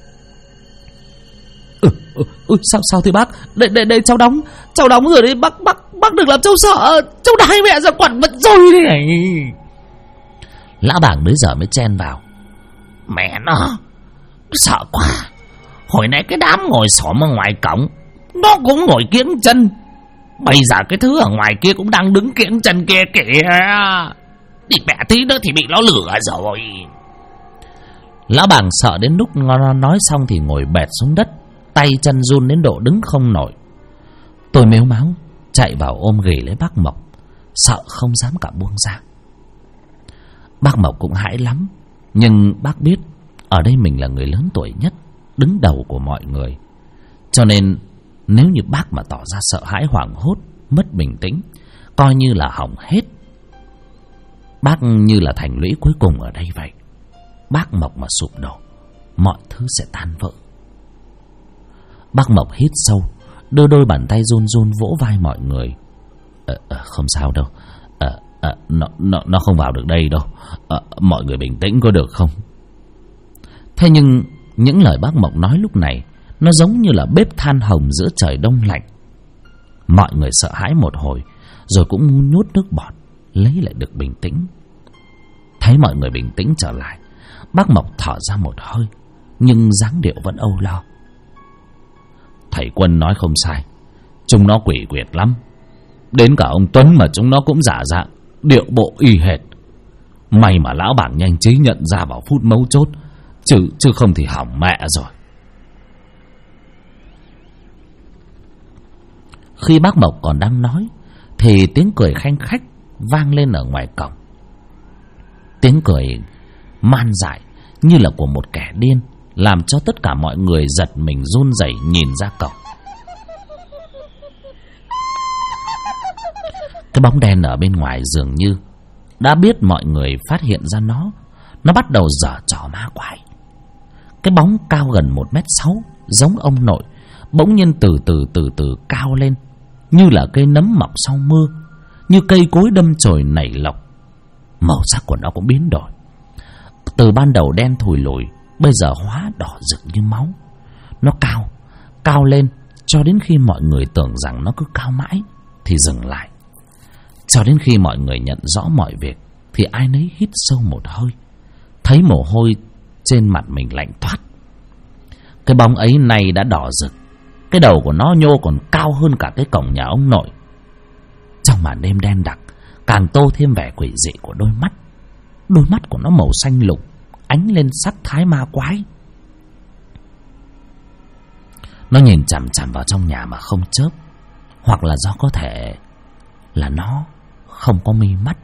Sao thế bác? Đây cháu đóng rồi đấy bác đừng làm cháu sợ, cháu đái mẹ ra quặn vật rồi đây này. Lão bàng đến giờ mới chen vào: Mẹ nó, sợ quá. Hồi nãy cái đám ngồi xổm ở ngoài cổng, nó cũng ngồi kiễng chân. Bây giờ cái thứ ở ngoài kia cũng đang đứng kiễng chân kia kìa. Đi mẹ tí nữa thì bị nó lửa rồi. Lão bàng sợ đến lúc nó nói xong thì ngồi bệt xuống đất, tay chân run đến độ đứng không nổi. Tôi mếu máu chạy vào ôm ghì lấy bác Mộc, sợ không dám cả buông ra. Bác Mộc cũng hãi lắm, nhưng bác biết ở đây mình là người lớn tuổi nhất, đứng đầu của mọi người, cho nên nếu như bác mà tỏ ra sợ hãi hoảng hốt, mất bình tĩnh, coi như là hỏng hết. Bác như là thành lũy cuối cùng ở đây vậy. Bác Mộc mà sụp đổ, mọi thứ sẽ tan vỡ. Bác Mộc hít sâu, đưa đôi bàn tay run run vỗ vai mọi người: Không sao đâu, nó không vào được đây đâu, mọi người bình tĩnh có được không? Thế nhưng những lời bác Mộc nói lúc này, nó giống như là bếp than hồng giữa trời đông lạnh. Mọi người sợ hãi một hồi, rồi cũng nuốt nước bọt, lấy lại được bình tĩnh. Thấy mọi người bình tĩnh trở lại, bác Mộc thở ra một hơi, nhưng dáng điệu vẫn âu lo: Thầy Quân nói không sai, chúng nó quỷ quyệt lắm. Đến cả ông Tuấn mà chúng nó cũng giả dạng, điệu bộ y hệt. May mà lão bảng nhanh trí nhận ra vào phút mấu chốt, chứ không thì hỏng mẹ rồi. Khi bác Mộc còn đang nói thì tiếng cười khanh khách vang lên ở ngoài cổng. Tiếng cười man dại như là của một kẻ điên, làm cho tất cả mọi người giật mình run rẩy nhìn ra cổng. Cái bóng đen ở bên ngoài dường như đã biết mọi người phát hiện ra nó bắt đầu giở trò ma quái. Cái bóng cao gần 1m6 giống ông nội bỗng nhiên từ từ cao lên, như là cây nấm mọc sau mưa, như cây cối đâm chồi nảy lộc. Màu sắc của nó cũng biến đổi. Từ ban đầu đen thùi lùi, bây giờ hóa đỏ rực như máu. Nó cao lên cho đến khi mọi người tưởng rằng nó cứ cao mãi thì dừng lại. Cho đến khi mọi người nhận rõ mọi việc thì ai nấy hít sâu một hơi, thấy mồ hôi trên mặt mình lạnh toát. Cái bóng ấy nay đã đỏ rực, cái đầu của nó nhô còn cao hơn cả cái cổng nhà ông nội. Trong màn đêm đen đặc càng tô thêm vẻ quỷ dị của đôi mắt. Đôi mắt của nó màu xanh lục, ánh lên sắc thái ma quái. Nó nhìn chằm chằm vào trong nhà mà không chớp, hoặc là do có thể là nó không có mi mắt.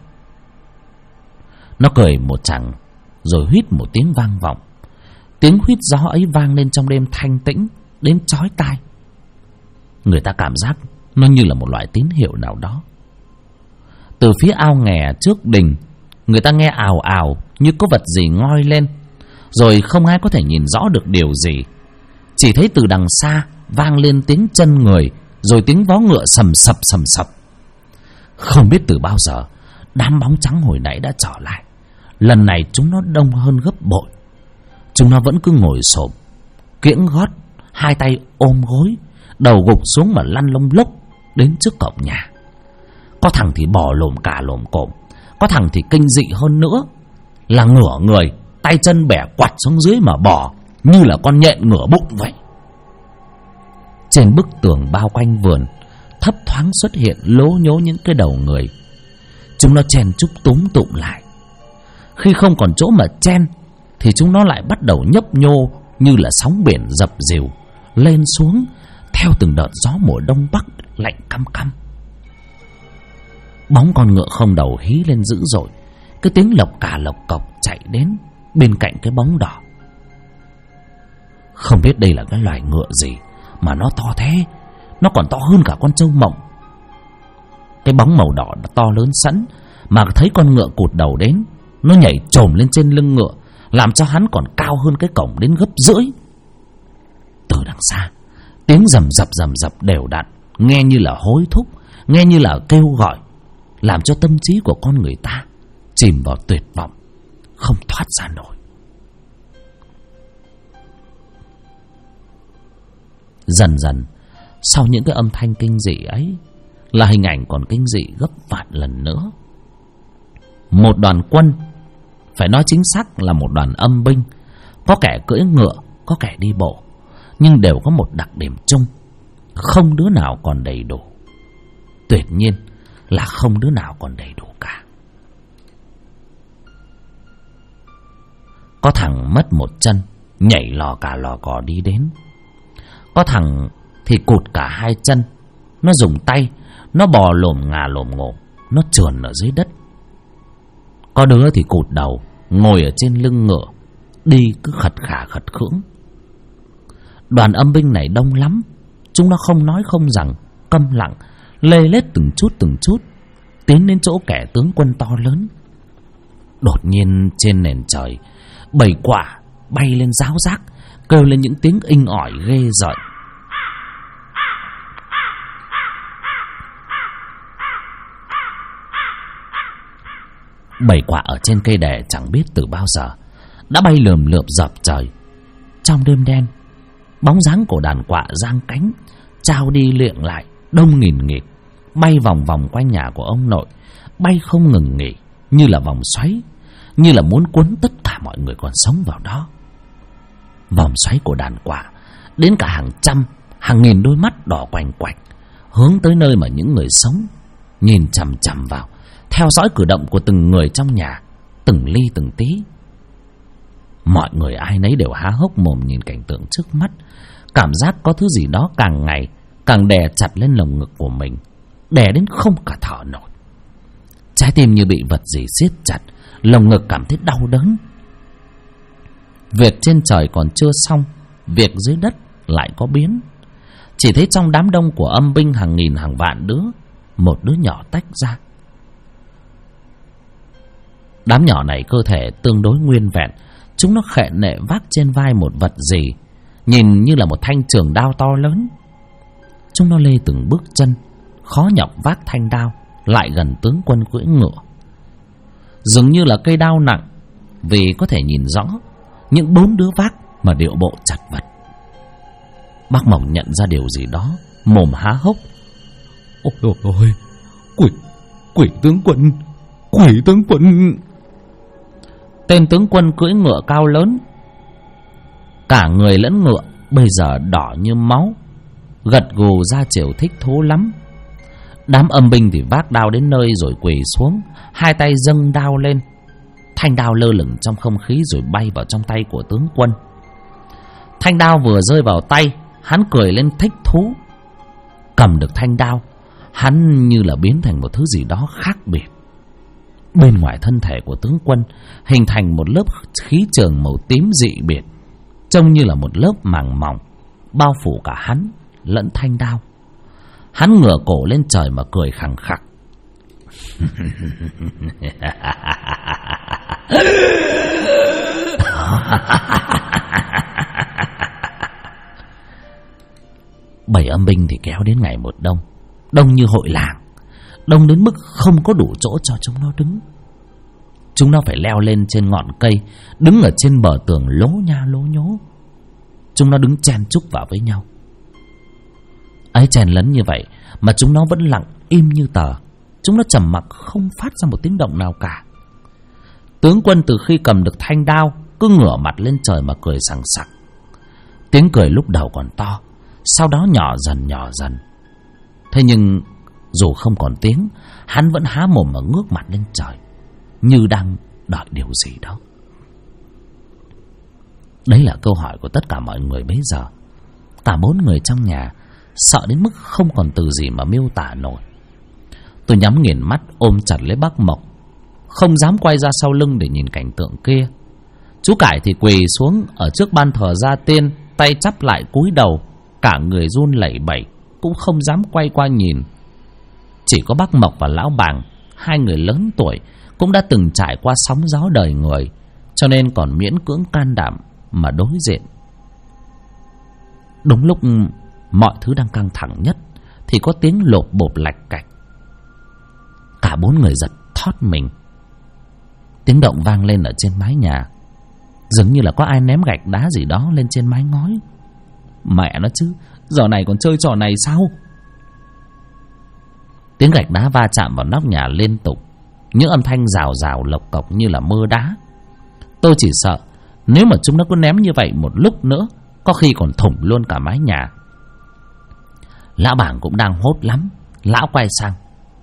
Nó cười một chàng rồi huýt một tiếng vang vọng. Tiếng huýt gió ấy vang lên trong đêm thanh tĩnh đến chói tai. Người ta cảm giác nó như là một loại tín hiệu nào đó. Từ phía ao nghè trước đình, người ta nghe ào ào như có vật gì ngoi lên, rồi không ai có thể nhìn rõ được điều gì. Chỉ thấy từ đằng xa vang lên tiếng chân người, rồi tiếng vó ngựa sầm sập sầm sập. Không biết từ bao giờ đám bóng trắng hồi nãy đã trở lại. Lần này chúng nó đông hơn gấp bội. Chúng nó vẫn cứ ngồi xổm, kiễng gót, hai tay ôm gối, đầu gục xuống mà lăn lông lốc đến trước cổng nhà. Có thằng thì bò lồm cả lồm cồm, có thằng thì kinh dị hơn nữa là ngửa người, tay chân bẻ quặt xuống dưới mà bò như là con nhện ngửa bụng vậy. Trên bức tường bao quanh vườn thấp thoáng xuất hiện lố nhố những cái đầu người. Chúng nó chen chúc túm tụm lại. Khi không còn chỗ mà chen thì chúng nó lại bắt đầu nhấp nhô như là sóng biển dập dìu lên xuống theo từng đợt gió mùa đông bắc lạnh căm căm. Bóng con ngựa không đầu hí lên dữ dội. Cái tiếng lộc cà lộc cọc chạy đến bên cạnh cái bóng đỏ. Không biết đây là cái loài ngựa gì mà nó to thế. Nó còn to hơn cả con trâu mộng. Cái bóng màu đỏ đã to lớn sẵn, mà thấy con ngựa cụt đầu đến, nó nhảy chồm lên trên lưng ngựa, làm cho hắn còn cao hơn cái cổng đến gấp rưỡi. Từ đằng xa, tiếng rầm rập đều đặn, nghe như là hối thúc, nghe như là kêu gọi, làm cho tâm trí của con người ta chìm vào tuyệt vọng, không thoát ra nổi. Dần dần, sau những cái âm thanh kinh dị ấy, là hình ảnh còn kinh dị gấp vạn lần nữa. Một đoàn quân, phải nói chính xác là một đoàn âm binh, có kẻ cưỡi ngựa, có kẻ đi bộ, nhưng đều có một đặc điểm chung: không đứa nào còn đầy đủ. Tuyệt nhiên là không đứa nào còn đầy đủ cả. Có thằng mất một chân, nhảy lò cả lò cò đi đến. Có thằng thì cụt cả hai chân, nó dùng tay, nó bò lồm ngà lồm ngồm, nó trườn ở dưới đất. Có đứa thì cụt đầu, ngồi ở trên lưng ngựa, đi cứ khật khả khật khưỡng. Đoàn âm binh này đông lắm. Chúng nó không nói không rằng, câm lặng, lê lết từng chút, tiến đến chỗ kẻ tướng quân to lớn. Đột nhiên trên nền trời, bầy quạ bay lên ráo rác, kêu lên những tiếng inh ỏi ghê rợn. Bầy quạ ở trên cây đè chẳng biết từ bao giờ đã bay lườm lượp dập trời. Trong đêm đen, bóng dáng của đàn quạ giang cánh, trao đi liệng lại, đông nghìn nghịt, bay vòng vòng quanh nhà của ông nội, bay không ngừng nghỉ, như là vòng xoáy, như là muốn cuốn tất cả mọi người còn sống vào đó. Vòng xoáy của đàn quạ đến cả hàng trăm, hàng nghìn đôi mắt đỏ quành quạch, hướng tới nơi mà những người sống nhìn chằm chằm vào, theo dõi cử động của từng người trong nhà, từng ly từng tí. Mọi người ai nấy đều há hốc mồm nhìn cảnh tượng trước mắt, cảm giác có thứ gì đó càng ngày càng đè chặt lên lồng ngực của mình, đè đến không cả thở nổi. Trái tim như bị vật gì siết chặt, lồng ngực cảm thấy đau đớn. Việc trên trời còn chưa xong, việc dưới đất lại có biến. Chỉ thấy trong đám đông của âm binh hàng nghìn hàng vạn đứa, một đứa nhỏ tách ra. Đám nhỏ này cơ thể tương đối nguyên vẹn, chúng nó khệ nệ vác trên vai một vật gì, nhìn như là một thanh trường đao to lớn. Chúng nó lê từng bước chân, khó nhọc vác thanh đao lại gần tướng quân cưỡi ngựa. dường như là cây đao nặng, vì có thể nhìn rõ những 4 đứa vác mà điệu bộ chật vật. Bác Mộc nhận ra điều gì đó, mồm há hốc. Ôi ôi, quỷ tướng quân, quỷ tướng quân. Tên tướng quân cưỡi ngựa cao lớn, cả người lẫn ngựa bây giờ đỏ như máu, gật gù ra chiều thích thú lắm. Đám âm binh thì vác đao đến nơi rồi quỳ xuống, hai tay dâng đao lên. Thanh đao lơ lửng trong không khí rồi bay vào trong tay của tướng quân. Thanh đao vừa rơi vào tay, hắn cười lên thích thú. Cầm được thanh đao, hắn như là biến thành một thứ gì đó khác biệt. Bên ngoài thân thể của tướng quân hình thành một lớp khí trường màu tím dị biệt, trông như là một lớp màng mỏng bao phủ cả hắn lẫn thanh đao. Hắn ngửa cổ lên trời mà cười khằng khặc. Bảy âm binh thì kéo đến ngày một đông, đông như hội làng, đông đến mức không có đủ chỗ cho chúng nó đứng. Chúng nó phải leo lên trên ngọn cây, đứng ở trên bờ tường lố nha lố nhố. Chúng nó đứng chen chúc vào với nhau. Ấy chen lấn như vậy mà chúng nó vẫn lặng im như tờ. Chúng nó trầm mặc không phát ra một tiếng động nào cả. Tướng quân từ khi cầm được thanh đao cứ ngửa mặt lên trời mà cười sằng sặc. Tiếng cười lúc đầu còn to, sau đó nhỏ dần. Thế nhưng dù không còn tiếng, hắn vẫn há mồm mà ngước mặt lên trời, như đang đợi điều gì đó. Đấy là câu hỏi của tất cả mọi người bấy giờ. Cả 4 người trong nhà sợ đến mức không còn từ gì mà miêu tả nổi. Tôi nhắm nghiền mắt ôm chặt lấy bác Mộc, không dám quay ra sau lưng để nhìn cảnh tượng kia. Chú Cải thì quỳ xuống ở trước ban thờ gia tiên, tay chắp lại cúi đầu, cả người run lẩy bẩy, cũng không dám quay qua nhìn. Chỉ có bác Mộc và lão Bàng, hai người lớn tuổi, cũng đã từng trải qua sóng gió đời người, cho nên còn miễn cưỡng can đảm mà đối diện. Đúng lúc mọi thứ đang căng thẳng nhất thì có tiếng lộp bộp lạch cạch. Cả 4 người giật thót mình. Tiếng động vang lên ở trên mái nhà, dường như là có ai ném gạch đá gì đó lên trên mái ngói. Mẹ nó chứ, giờ này còn chơi trò này sao? Tiếng gạch đá va chạm vào nóc nhà liên tục, những âm thanh rào rào lộc cộc như là mưa đá. Tôi chỉ sợ nếu mà chúng nó cứ ném như vậy một lúc nữa, có khi còn thủng luôn cả mái nhà. Lão Bàng cũng đang hốt lắm. Lão quay sang: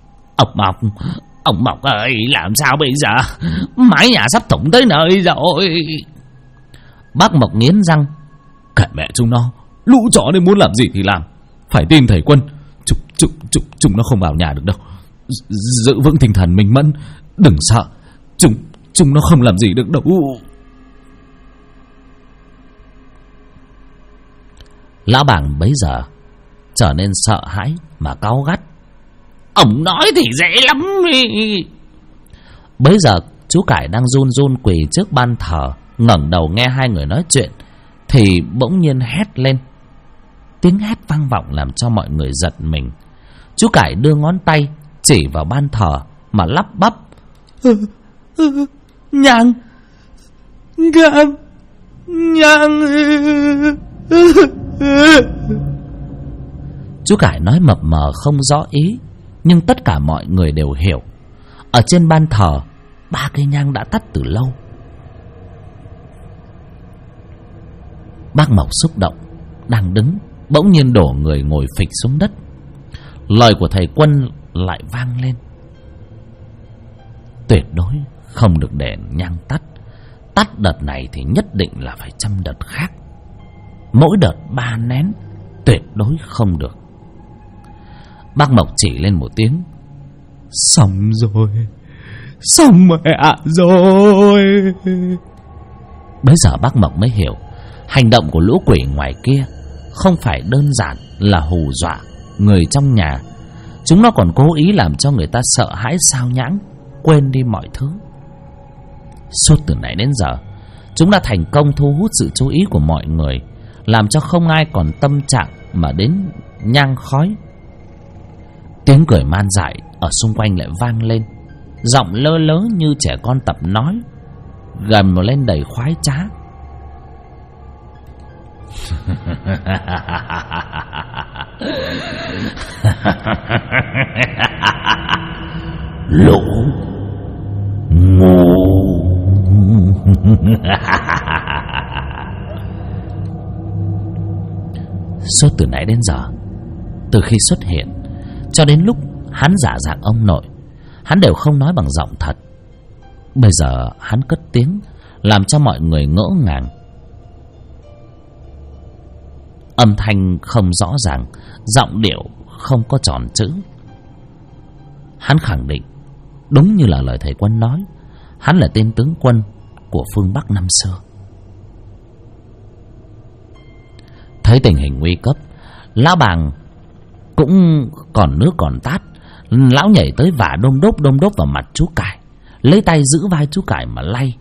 Ông Mộc ơi, làm sao bây giờ? Mái nhà sắp thủng tới nơi rồi. Bác Mộc nghiến răng: Kệ mẹ chúng nó, lũ chó này muốn làm gì thì làm. Phải tin thầy Quân, chúng nó không vào nhà được đâu. Giữ vững tinh thần minh mẫn, đừng sợ. Chúng nó không làm gì được đâu. Lão Bàng bấy giờ trở nên sợ hãi mà cáu gắt: Ông nói thì dễ lắm. Bấy giờ chú Cải đang run run quỳ trước ban thờ, ngẩng đầu nghe hai người nói chuyện thì bỗng nhiên hét lên. Tiếng hét vang vọng làm cho mọi người giật mình. Chú Cải đưa ngón tay chỉ vào ban thờ mà lắp bắp: Nhang. Chú Cải nói mập mờ không rõ ý, nhưng tất cả mọi người đều hiểu. Ở trên ban thờ, 3 cây nhang đã tắt từ lâu. Bác Mộc xúc động, đang đứng, bỗng nhiên đổ người ngồi phịch xuống đất. Lời của thầy Quân lại vang lên: Tuyệt đối không được để nhang tắt. Tắt đợt này thì nhất định là phải châm đợt khác. Mỗi đợt 3 nén, tuyệt đối không được. Bác Mộc chỉ lên một tiếng: Xong rồi, xong mẹ rồi. Bấy giờ bác Mộc mới hiểu hành động của lũ quỷ ngoài kia không phải đơn giản là hù dọa người trong nhà. Chúng nó còn cố ý làm cho người ta sợ hãi sao nhãng, quên đi mọi thứ. Suốt từ nãy đến giờ, chúng đã thành công thu hút sự chú ý của mọi người, làm cho không ai còn tâm trạng mà đến nhang khói. Tiếng cười man dại ở xung quanh lại vang lên. giọng lơ lớ như trẻ con tập nói, gầm lên đầy khoái trá. Lũ ngu. Suốt từ nãy đến giờ, từ khi xuất hiện cho đến lúc hắn giả dạng ông nội, hắn đều không nói bằng giọng thật. Bây giờ hắn cất tiếng làm cho mọi người ngỡ ngàng. Âm thanh không rõ ràng, giọng điệu không có tròn chữ. Hắn khẳng định, đúng như là lời thầy Quân nói, hắn là tên tướng quân của phương Bắc năm xưa. Thấy tình hình nguy cấp, lão bàng cũng còn nước còn tát, lão nhảy tới vả đôm đốp vào mặt chú Cải, lấy tay giữ vai chú Cải mà lay.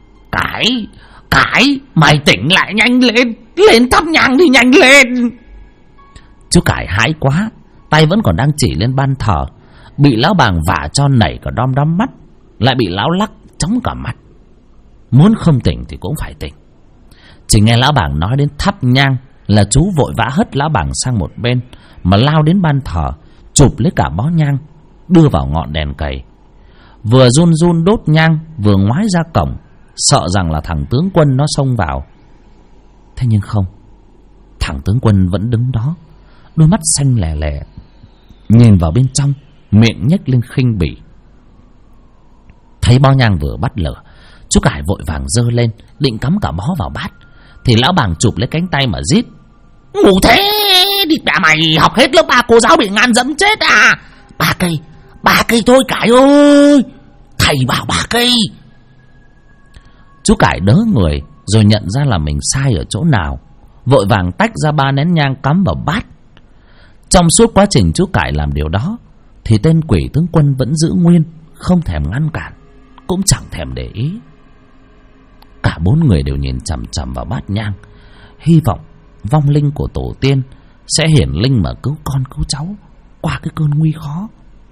Cải, mày tỉnh lại nhanh lên, lên thắp nhang đi nhanh lên. Chú Cải hãi quá, tay vẫn còn đang chỉ lên ban thờ, bị lão bàng vả cho nảy cả đom mắt, lại bị lão lắc chóng cả mặt. Muốn không tỉnh thì cũng phải tỉnh. Chỉ nghe lão bàng nói đến thắp nhang là chú vội vã hất lão bàng sang một bên, mà lao đến ban thờ, chụp lấy cả bó nhang đưa vào ngọn đèn cầy, vừa run đốt nhang vừa ngoái ra cổng, sợ rằng là thằng tướng quân nó xông vào. Thế nhưng không, thằng tướng quân vẫn đứng đó, đôi mắt xanh lè lè nhìn vào bên trong, miệng nhếch lên khinh bỉ. Thấy bó nhang vừa bắt lửa, chú Cải vội vàng giơ lên định cắm cả bó vào bát, thì lão bàng chụp lấy cánh tay mà rít: "Ngủ thế đi cả mày, học hết lớp 3 cô giáo bị ngan dẫm chết à? 3 cây thôi Cải ơi, thầy bảo 3 cây." Chú Cải đớ người rồi nhận ra là mình sai ở chỗ nào, vội vàng tách ra 3 nén nhang cắm vào bát. Trong suốt quá trình chú Cải làm điều đó thì tên quỷ tướng quân vẫn giữ nguyên, không thèm ngăn cản, cũng chẳng thèm để ý. Cả 4 người đều nhìn chằm chằm vào bát nhang, hy vọng vong linh của tổ tiên sẽ hiển linh mà cứu con cứu cháu qua cái cơn nguy khó.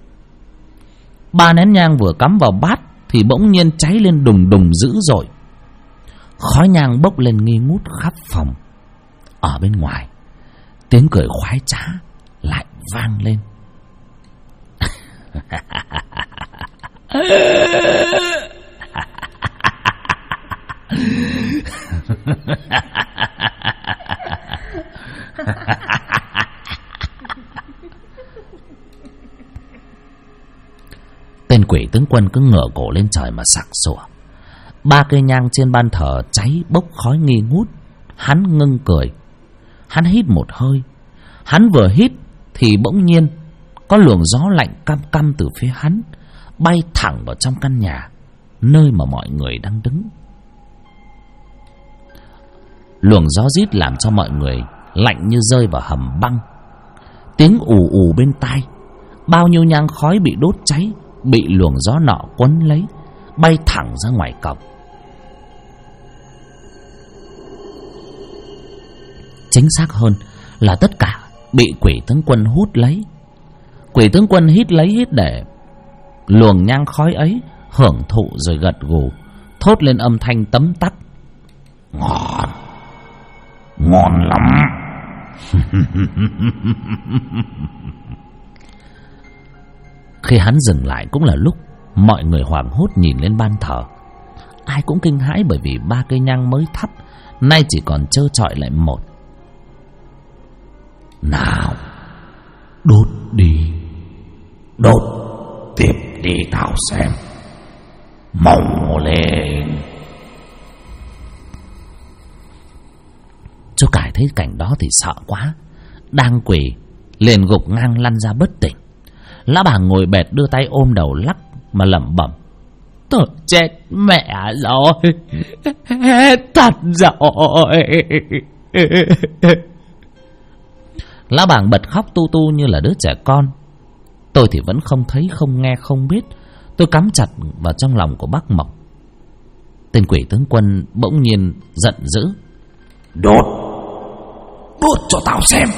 3 nén nhang vừa cắm vào bát thì bỗng nhiên cháy lên đùng dữ dội. Khói nhang bốc lên nghi ngút khắp phòng. Ở bên ngoài, tiếng cười khoái trá lại vang lên. Tên quỷ tướng quân cứ ngửa cổ lên trời mà sặc sủa. 3 cây nhang trên ban thờ cháy bốc khói nghi ngút. Hắn ngưng cười, hắn hít một hơi. Hắn vừa hít thì bỗng nhiên có luồng gió lạnh căm căm từ phía hắn bay thẳng vào trong căn nhà nơi mà mọi người đang đứng. Luồng gió rít làm cho mọi người lạnh như rơi vào hầm băng. Tiếng ù ù bên tai, bao nhiêu nhang khói bị đốt cháy bị luồng gió nọ quấn lấy, bay thẳng ra ngoài cổng. Chính xác hơn là tất cả bị quỷ tướng quân hút lấy. Quỷ tướng quân hít lấy hít để luồng nhang khói ấy, hưởng thụ rồi gật gù, thốt lên âm thanh tấm tắc: Ngon lắm. Khi hắn dừng lại cũng là lúc mọi người hoảng hốt nhìn lên ban thờ. Ai cũng kinh hãi bởi vì 3 cây nhang mới thắp nay chỉ còn trơ trọi lại một. Nào, đốt đi, đốt tiếp đi tao xem. Mau lên. Chú Cải thấy cảnh đó thì sợ quá, đang quỳ liền gục ngang lăn ra bất tỉnh. Lão bà ngồi bệt đưa tay ôm đầu lắc mà lẩm bẩm: "Tôi chết mẹ rồi, hết thật rồi." Lão bàng bật khóc tu tu như là đứa trẻ con. Tôi thì vẫn không thấy, không nghe, không biết. Tôi cắm chặt vào trong lòng của bác Mộc. Tên quỷ tướng quân bỗng nhiên giận dữ: Đốt cho tao xem.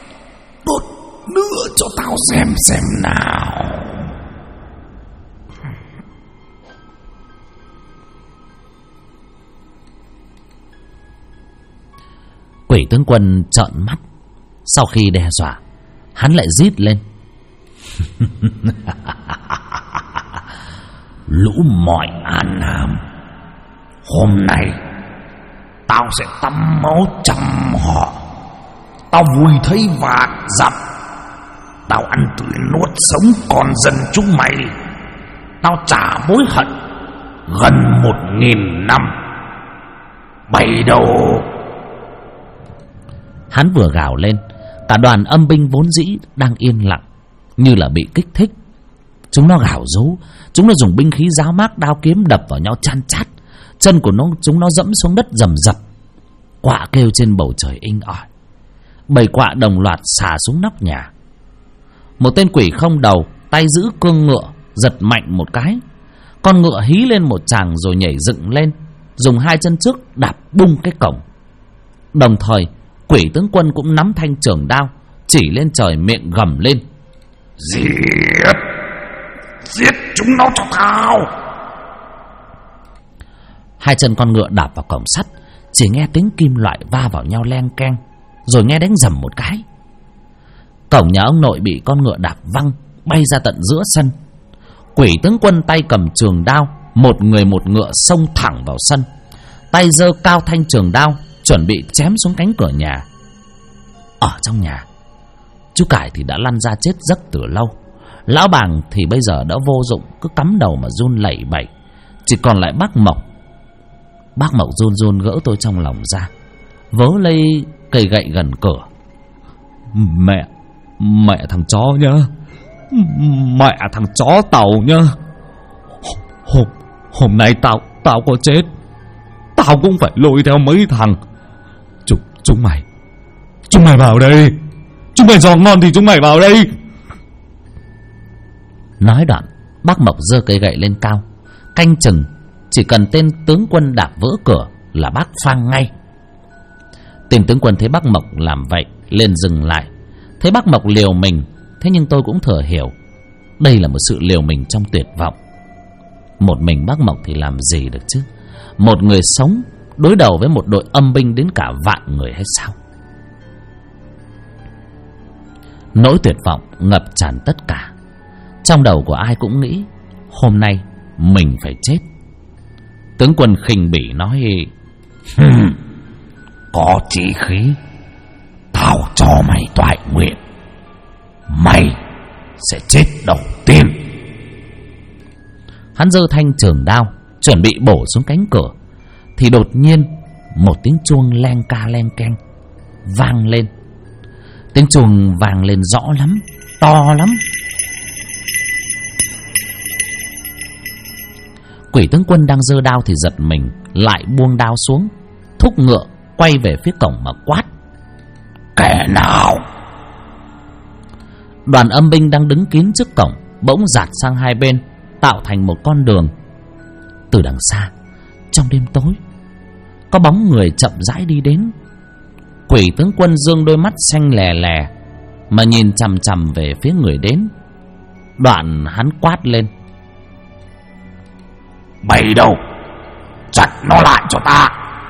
Đốt nữa cho tao xem nào. Quỷ tướng quân trợn mắt. Sau khi đe dọa, hắn lại rít lên. Lũ mọi An Nam, hôm nay tao sẽ tắm máu trăm họ. Tao vui thấy vạt dặm. Tao ăn tươi nuốt sống con dân chúng mày. Tao trả mối hận gần 1000 năm. Bày đầu. Hắn vừa gào lên, cả đoàn âm binh vốn dĩ đang yên lặng như là bị kích thích. Chúng nó gào rú, chúng nó dùng binh khí giáo mác đao kiếm đập vào nhau chan chát. Chân của chúng nó dẫm xuống đất rầm rập. Quạ kêu trên bầu trời inh ỏi. Bầy quạ đồng loạt xả xuống nóc nhà. Một tên quỷ không đầu tay giữ cương ngựa, giật mạnh một cái. Con ngựa hí lên một tràng rồi nhảy dựng lên, dùng hai chân trước đạp bung cái cổng. Đồng thời quỷ tướng quân cũng nắm thanh trường đao, chỉ lên trời miệng gầm lên. Giết! Giết chúng nó cho tao! Hai chân con ngựa đạp vào cổng sắt, chỉ nghe tiếng kim loại va vào nhau leng keng, rồi nghe đánh rầm một cái. Cổng nhà ông nội bị con ngựa đạp văng, bay ra tận giữa sân. Quỷ tướng quân tay cầm trường đao, một người một ngựa xông thẳng vào sân, tay giơ cao thanh trường đao, chuẩn bị chém xuống cánh cửa nhà. Ở trong nhà, chú Cải thì đã lăn ra chết giấc từ lâu. Lão Bàng thì bây giờ đã vô dụng, cứ cắm đầu mà run lẩy bẩy. Chỉ còn lại bác Mộc. Bác Mộc run run gỡ tôi trong lòng ra, vớ lấy cây gậy gần cửa. Mẹ thằng chó nhá. Mẹ thằng chó Tàu nhá. Hôm nay tao có chết, tao cũng phải lôi theo mấy thằng. Chúng mày vào đây. Chúng mày giò ngon thì chúng mày vào đây. Nói đoạn, bác Mộc giơ cây gậy lên cao, canh chừng. Chỉ cần tên tướng quân đạp vỡ cửa là bác phang ngay. Tên tướng quân thấy bác Mộc làm vậy lên dừng lại. Thấy bác Mộc liều mình, thế nhưng tôi cũng thừa hiểu đây là một sự liều mình trong tuyệt vọng. Một mình bác Mộc thì làm gì được chứ? Một người sống đối đầu với một đội âm binh đến cả vạn người hay sao? Nỗi tuyệt vọng ngập tràn tất cả. Trong đầu của ai cũng nghĩ hôm nay mình phải chết. Tướng quân khinh bỉ nói: Có chí khí, tao cho mày toại nguyện. Mày sẽ chết đầu tiên. Hắn giơ thanh trường đao chuẩn bị bổ xuống cánh cửa, thì đột nhiên một tiếng chuông leng ca leng keng vang lên. Tiếng chuông vang lên rõ lắm, to lắm. Quỷ tướng quân đang giơ đao thì giật mình, lại buông đao xuống, thúc ngựa quay về phía cổng mà quát: Kẻ nào? Đoàn âm binh đang đứng kín trước cổng bỗng dạt sang hai bên, tạo thành một con đường. Từ đằng xa, trong đêm tối, có bóng người chậm rãi đi đến. Quỷ tướng quân dương đôi mắt xanh lè lè mà nhìn chằm chằm về phía người đến. Đoạn hắn quát lên: Mày đâu? Chặt nó lại cho ta!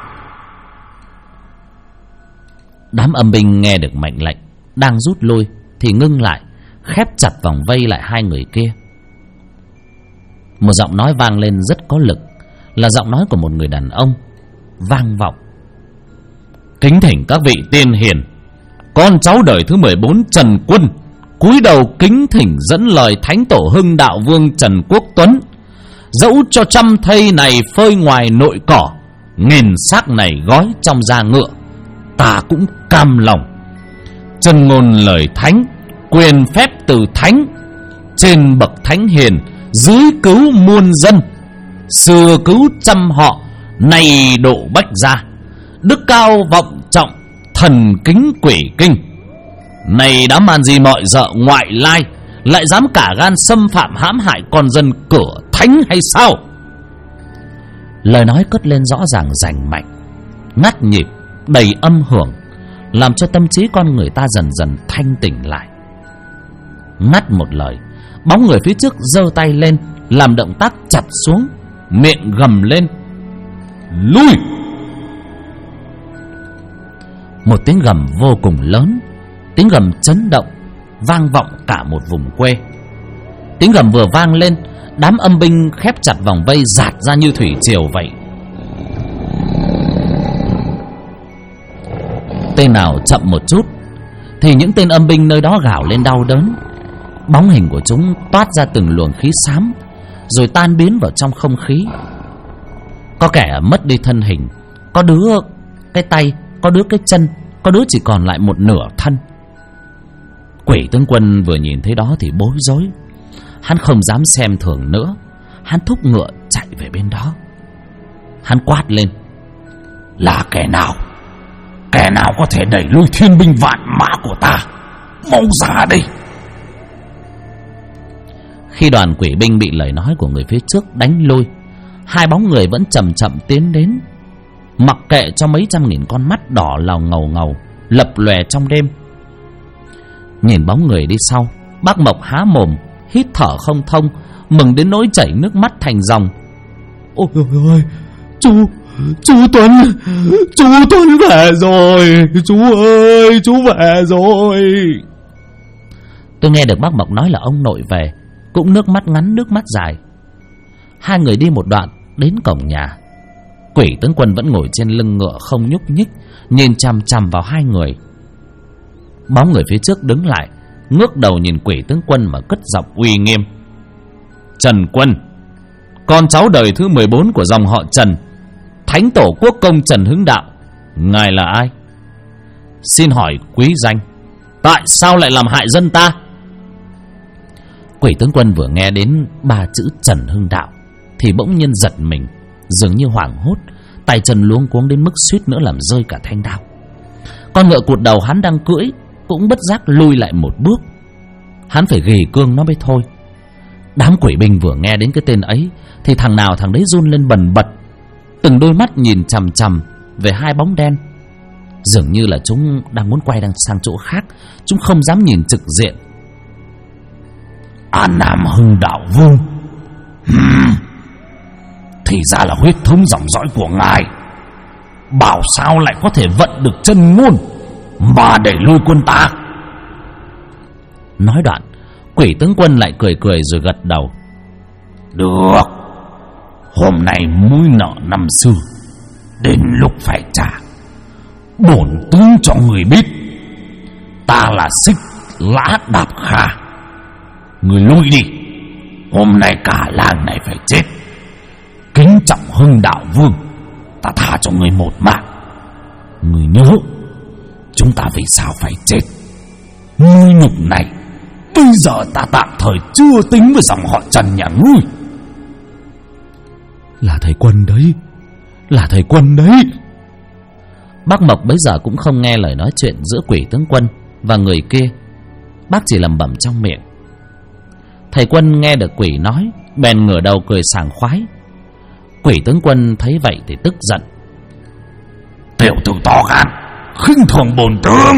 Đám âm binh nghe được mệnh lệnh, đang rút lui thì ngưng lại, khép chặt vòng vây lại hai người kia. Một giọng nói vang lên rất có lực, là giọng nói của một người đàn ông, vang vọng: Kính thỉnh các vị tiên hiền, con cháu đời thứ 14 Trần Quân cúi đầu kính thỉnh dẫn lời Thánh Tổ Hưng Đạo Vương Trần Quốc Tuấn. Dẫu cho trăm thây này phơi ngoài nội cỏ, nghìn xác này gói trong da ngựa, ta cũng cam lòng. Chân ngôn lời thánh, quyền phép từ thánh, trên bậc thánh hiền, dưới cứu muôn dân. Xưa cứu trăm họ, nay độ bách gia. Đức cao vọng trọng, thần kính quỷ kinh. Này đám màn gì mọi dợ ngoại lai, lại dám cả gan xâm phạm hãm hại con dân cửa thánh hay sao? Lời nói cất lên rõ ràng rành mạch, ngắt nhịp, đầy âm hưởng, làm cho tâm trí con người ta dần dần thanh tỉnh lại. Ngắt một lời, bóng người phía trước giơ tay lên, làm động tác chặt xuống, miệng gầm lên: Lui! Một tiếng gầm vô cùng lớn, tiếng gầm chấn động, vang vọng cả một vùng quê. Tiếng gầm vừa vang lên, đám âm binh khép chặt vòng vây dạt ra như thủy triều vậy. Tên nào chậm một chút thì những tên âm binh nơi đó gào lên đau đớn. Bóng hình của chúng toát ra từng luồng khí xám, rồi tan biến vào trong không khí. Có kẻ mất đi thân hình, có đứa cái tay, có đứa cái chân, có đứa chỉ còn lại một nửa thân. Quỷ tướng quân vừa nhìn thấy đó thì bối rối. Hắn không dám xem thường nữa. Hắn thúc ngựa chạy về bên đó. Hắn quát lên: là kẻ nào? Kẻ nào có thể đẩy lui thiên binh vạn mã của ta? Mau ra đây! Khi đoàn quỷ binh bị lời nói của người phía trước đánh lui, hai bóng người vẫn chậm chậm tiến đến, mặc kệ cho mấy trăm nghìn con mắt đỏ lào ngầu ngầu lập lòe trong đêm. Nhìn bóng người đi sau, bác Mộc há mồm hít thở không thông, mừng đến nỗi chảy nước mắt thành dòng. Ôi ôi, chú Tuấn về rồi, chú ơi, chú về rồi. Tôi nghe được bác Mộc nói là ông nội về, cũng nước mắt ngắn nước mắt dài. Hai người đi một đoạn đến cổng nhà. Quỷ tướng quân vẫn ngồi trên lưng ngựa không nhúc nhích, nhìn chằm chằm vào hai người. Bóng người phía trước đứng lại, ngước đầu nhìn quỷ tướng quân mà cất giọng uy nghiêm: Trần Quân, con cháu đời thứ 14 của dòng họ Trần, Thánh tổ quốc công Trần Hưng Đạo. Ngài là ai? Xin hỏi quý danh, tại sao lại làm hại dân ta? Quỷ tướng quân vừa nghe đến ba chữ Trần Hưng Đạo thì bỗng nhiên giật mình, dường như hoảng hốt, tay chân luống cuống đến mức suýt nữa làm rơi cả thanh đao. Con ngựa cụt đầu hắn đang cưỡi cũng bất giác lui lại một bước. Hắn phải ghì cương nó mới thôi. Đám quỷ binh vừa nghe đến cái tên ấy thì thằng nào thằng đấy run lên bần bật, từng đôi mắt nhìn chằm chằm về hai bóng đen. Dường như là chúng đang muốn quay sang chỗ khác, chúng không dám nhìn trực diện. An Nam Hưng Đạo Vương, thì ra là huyết thống dòng dõi của ngài. Bảo sao lại có thể vận được chân ngôn mà để lui quân ta? Nói đoạn, quỷ tướng quân lại cười cười rồi gật đầu. Được, hôm nay mối nợ năm xưa đến lúc phải trả. Bổn tướng cho người biết, ta là Xích Lã Đạp Kha. Người lui đi, hôm nay cả làng này phải chết. Kính trọng Hưng Đạo Vương, ta tha cho người một mạng. Người nhớ, chúng ta vì sao phải chết? Ngươi nhục này bây giờ ta tạm thời chưa tính với dòng họ Trần nhà ngươi. Là thầy Quân đấy, là thầy Quân đấy. Bác Mộc bấy giờ cũng không nghe lời nói chuyện giữa quỷ tướng quân và người kia. Bác chỉ lẩm bẩm trong miệng. Thầy Quân nghe được quỷ nói, bèn ngửa đầu cười sảng khoái. Quỷ tướng quân thấy vậy thì tức giận. Tiểu tử to gan, khinh thường bổn tướng.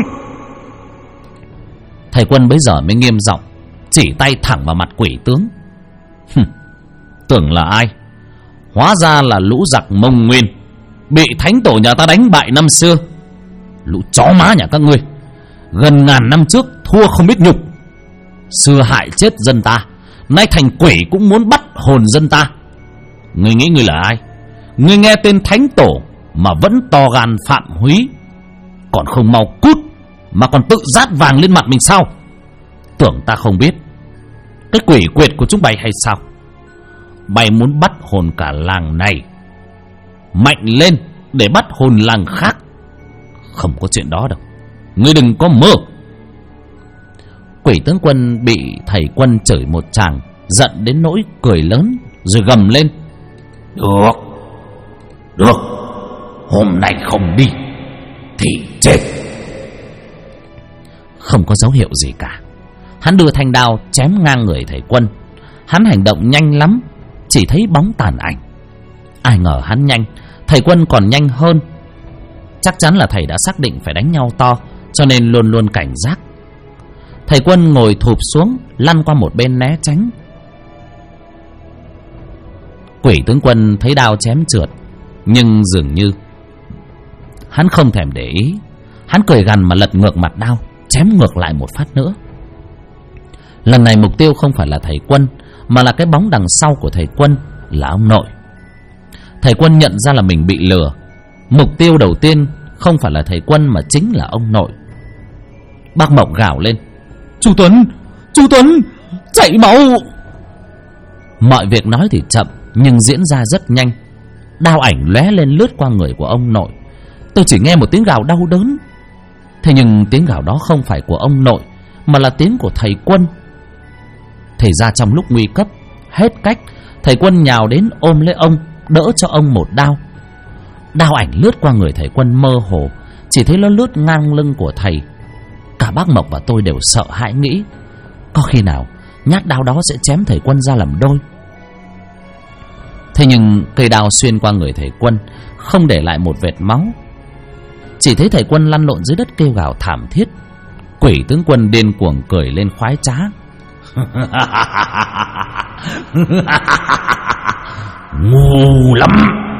Thầy Quân bấy giờ mới nghiêm giọng, chỉ tay thẳng vào mặt quỷ tướng. Tưởng là ai? Hóa ra là lũ giặc Mông Nguyên, bị thánh tổ nhà ta đánh bại năm xưa. Lũ chó má nhà các ngươi, gần ngàn năm trước thua không biết nhục, xưa hại chết dân ta, nay thành quỷ cũng muốn bắt hồn dân ta. Ngươi nghĩ ngươi là ai? Ngươi nghe tên thánh tổ mà vẫn to gan phạm húy, còn không mau cút mà còn tự dát vàng lên mặt mình sao? Tưởng ta không biết cái quỷ quyệt của chúng bay hay sao? Bay muốn bắt hồn cả làng này, mạnh lên để bắt hồn làng khác. Không có chuyện đó đâu, ngươi đừng có mơ. Quỷ tướng quân bị thầy Quân chửi một tràng, giận đến nỗi cười lớn rồi gầm lên. Được, được, hôm nay không đi thì chết. Không có dấu hiệu gì cả, hắn đưa thanh đao chém ngang người thầy Quân. Hắn hành động nhanh lắm, chỉ thấy bóng tàn ảnh. Ai ngờ hắn nhanh, thầy Quân còn nhanh hơn. Chắc chắn là thầy đã xác định phải đánh nhau to, cho nên luôn luôn cảnh giác. Thầy Quân ngồi thụp xuống, lăn qua một bên né tránh. Quỷ tướng quân thấy đao chém trượt, nhưng dường như hắn không thèm để ý. Hắn cười gằn mà lật ngược mặt đao, chém ngược lại một phát nữa. Lần này mục tiêu không phải là thầy Quân, mà là cái bóng đằng sau của thầy Quân, là ông nội. Thầy Quân nhận ra là mình bị lừa. Mục tiêu đầu tiên không phải là thầy Quân mà chính là ông nội. Bác Mộng gào lên: Chú Tuấn, chảy máu. Mọi việc nói thì chậm nhưng diễn ra rất nhanh. Đao ảnh lóe lên lướt qua người của ông nội. Tôi chỉ nghe một tiếng gào đau đớn. Thế nhưng tiếng gào đó không phải của ông nội, mà là tiếng của thầy Quân. Thì ra trong lúc nguy cấp, hết cách, thầy Quân nhào đến ôm lấy ông, đỡ cho ông một đao. Đao ảnh lướt qua người thầy Quân mơ hồ, chỉ thấy nó lướt ngang lưng của thầy. Cả bác Mộc và tôi đều sợ hãi, nghĩ có khi nào nhát đao đó sẽ chém thầy Quân ra làm đôi. Thế nhưng cây đao xuyên qua người thầy Quân, không để lại một vệt máu. Chỉ thấy thầy Quân lăn lộn dưới đất kêu gào thảm thiết. Quỷ tướng Quân điên cuồng cười lên khoái trá: Ngu lắm.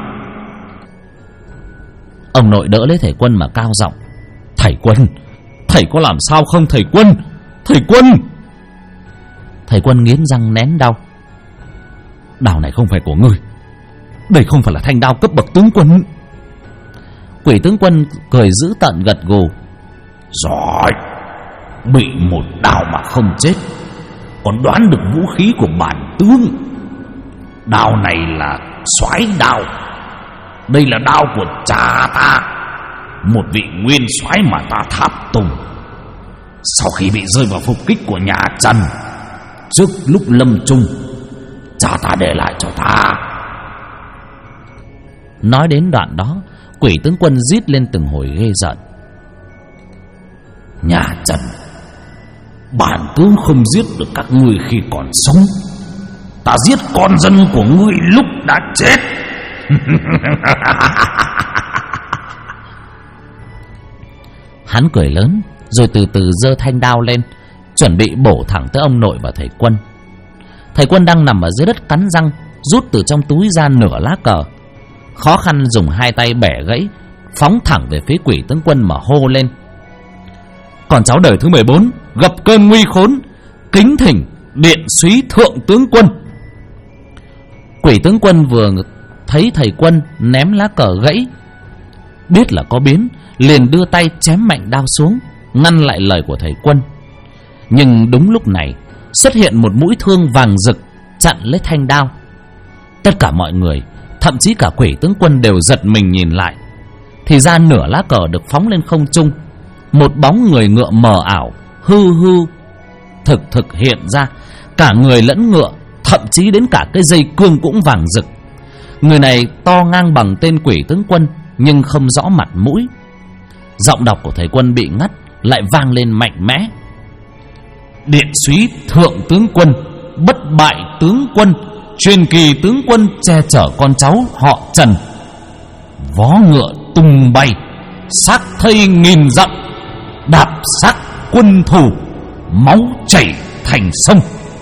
Ông nội đỡ lấy thầy Quân mà cao giọng: Thầy Quân, thầy có làm sao không thầy Quân? Thầy Quân! Thầy Quân nghiến răng nén đau: Đao này không phải của ngươi. Đây không phải là thanh đao cấp bậc tướng quân. Quỷ tướng Quân cười dữ tợn gật gù: Giỏi, bị một đao mà không chết, còn đoán được vũ khí của bản tướng. Đao này là soái đao. Đây là đao của cha ta, một vị nguyên soái mà ta tháp tùng. Sau khi bị rơi vào phục kích của nhà Trần, trước lúc lâm chung, cha ta để lại cho ta. Nói đến đoạn đó, Quỷ tướng Quân rít lên từng hồi ghê rợn: Nhà Trần, bản tướng không giết được các ngươi khi còn sống. Ta giết con dân của ngươi lúc đã chết. Hắn cười lớn rồi từ từ giơ thanh đao lên, chuẩn bị bổ thẳng tới ông nội và thầy Quân. Thầy Quân đang nằm ở dưới đất cắn răng, rút từ trong túi ra nửa lá cờ, khó khăn dùng hai tay bẻ gãy, phóng thẳng về phía Quỷ tướng Quân mà hô lên: Còn cháu đời thứ 14 gặp cơn nguy khốn, kính thỉnh điện súy thượng tướng quân. Quỷ tướng Quân vừa thấy thầy Quân ném lá cờ gãy, biết là có biến, liền đưa tay chém mạnh đao xuống, ngăn lại lời của thầy Quân. Nhưng đúng lúc này xuất hiện một mũi thương vàng rực chặn lấy thanh đao. Tất cả mọi người, thậm chí cả Quỷ tướng Quân đều giật mình nhìn lại. Thì ra nửa lá cờ được phóng lên không trung, một bóng người ngựa mờ ảo hư thực hiện ra, cả người lẫn ngựa, thậm chí đến cả cái dây cương cũng vàng rực. Người này to ngang bằng tên Quỷ tướng Quân, nhưng không rõ mặt mũi. Giọng đọc của thầy Quân bị ngắt, lại vang lên mạnh mẽ: Điện súy thượng tướng quân, bất bại tướng quân, truyền kỳ tướng quân che chở con cháu họ Trần. Vó ngựa tung bay, xác thây nghìn dặm, đạp xác quân thù, máu chảy thành sông.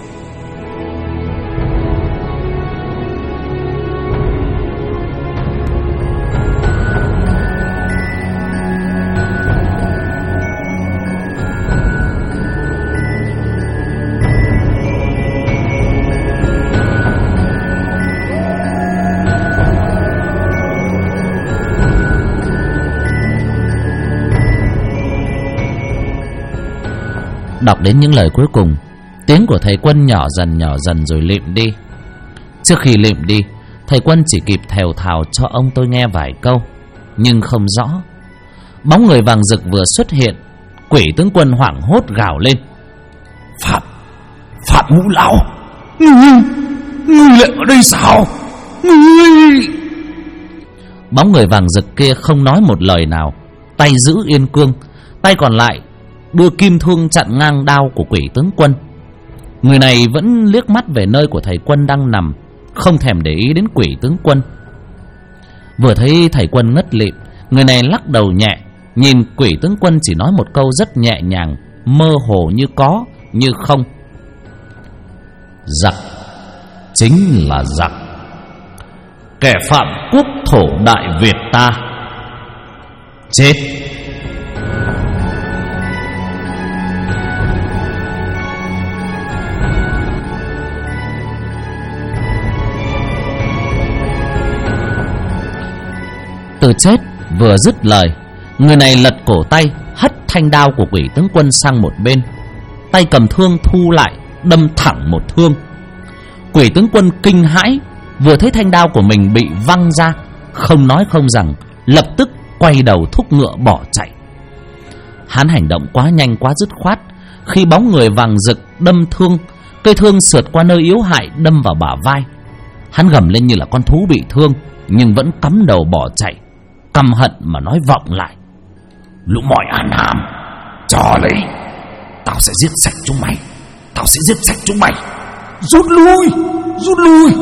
Đọc đến những lời cuối cùng, tiếng của thầy Quân nhỏ dần rồi lịm đi. Trước khi lịm đi, thầy Quân chỉ kịp thều thào cho ông tôi nghe vài câu, nhưng không rõ. Bóng người vàng rực vừa xuất hiện, Quỷ tướng Quân hoảng hốt gào lên: Phạm Ngũ Lão, ngươi lại ở đây sao? Ngươi! Bóng người vàng rực kia không nói một lời nào, tay giữ yên cương, tay còn lại đưa kim thương chặn ngang đao của Quỷ tướng Quân. Người này vẫn liếc mắt về nơi của thầy Quân đang nằm, không thèm để ý đến Quỷ tướng Quân. Vừa thấy thầy Quân ngất lịm, người này lắc đầu nhẹ, nhìn Quỷ tướng Quân chỉ nói một câu rất nhẹ nhàng, mơ hồ như có như không: Giặc chính là giặc, kẻ phạm quốc thổ Đại Việt ta chết. Từ chết vừa dứt lời, người này lật cổ tay, hất thanh đao của Quỷ tướng quân sang một bên, tay cầm thương thu lại, đâm thẳng một thương. Quỷ tướng quân kinh hãi, vừa thấy thanh đao của mình bị văng ra, không nói không rằng, lập tức quay đầu thúc ngựa bỏ chạy. Hắn hành động quá nhanh quá dứt khoát, khi bóng người vàng rực đâm thương, cây thương sượt qua nơi yếu hại đâm vào bả vai. Hắn gầm lên như là con thú bị thương, nhưng vẫn cắm đầu bỏ chạy, căm hận mà nói vọng lại: Lũ mọi An Hàm, cho lấy, tao sẽ giết sạch chúng mày, tao sẽ giết sạch chúng mày. Rút lui, rút lui.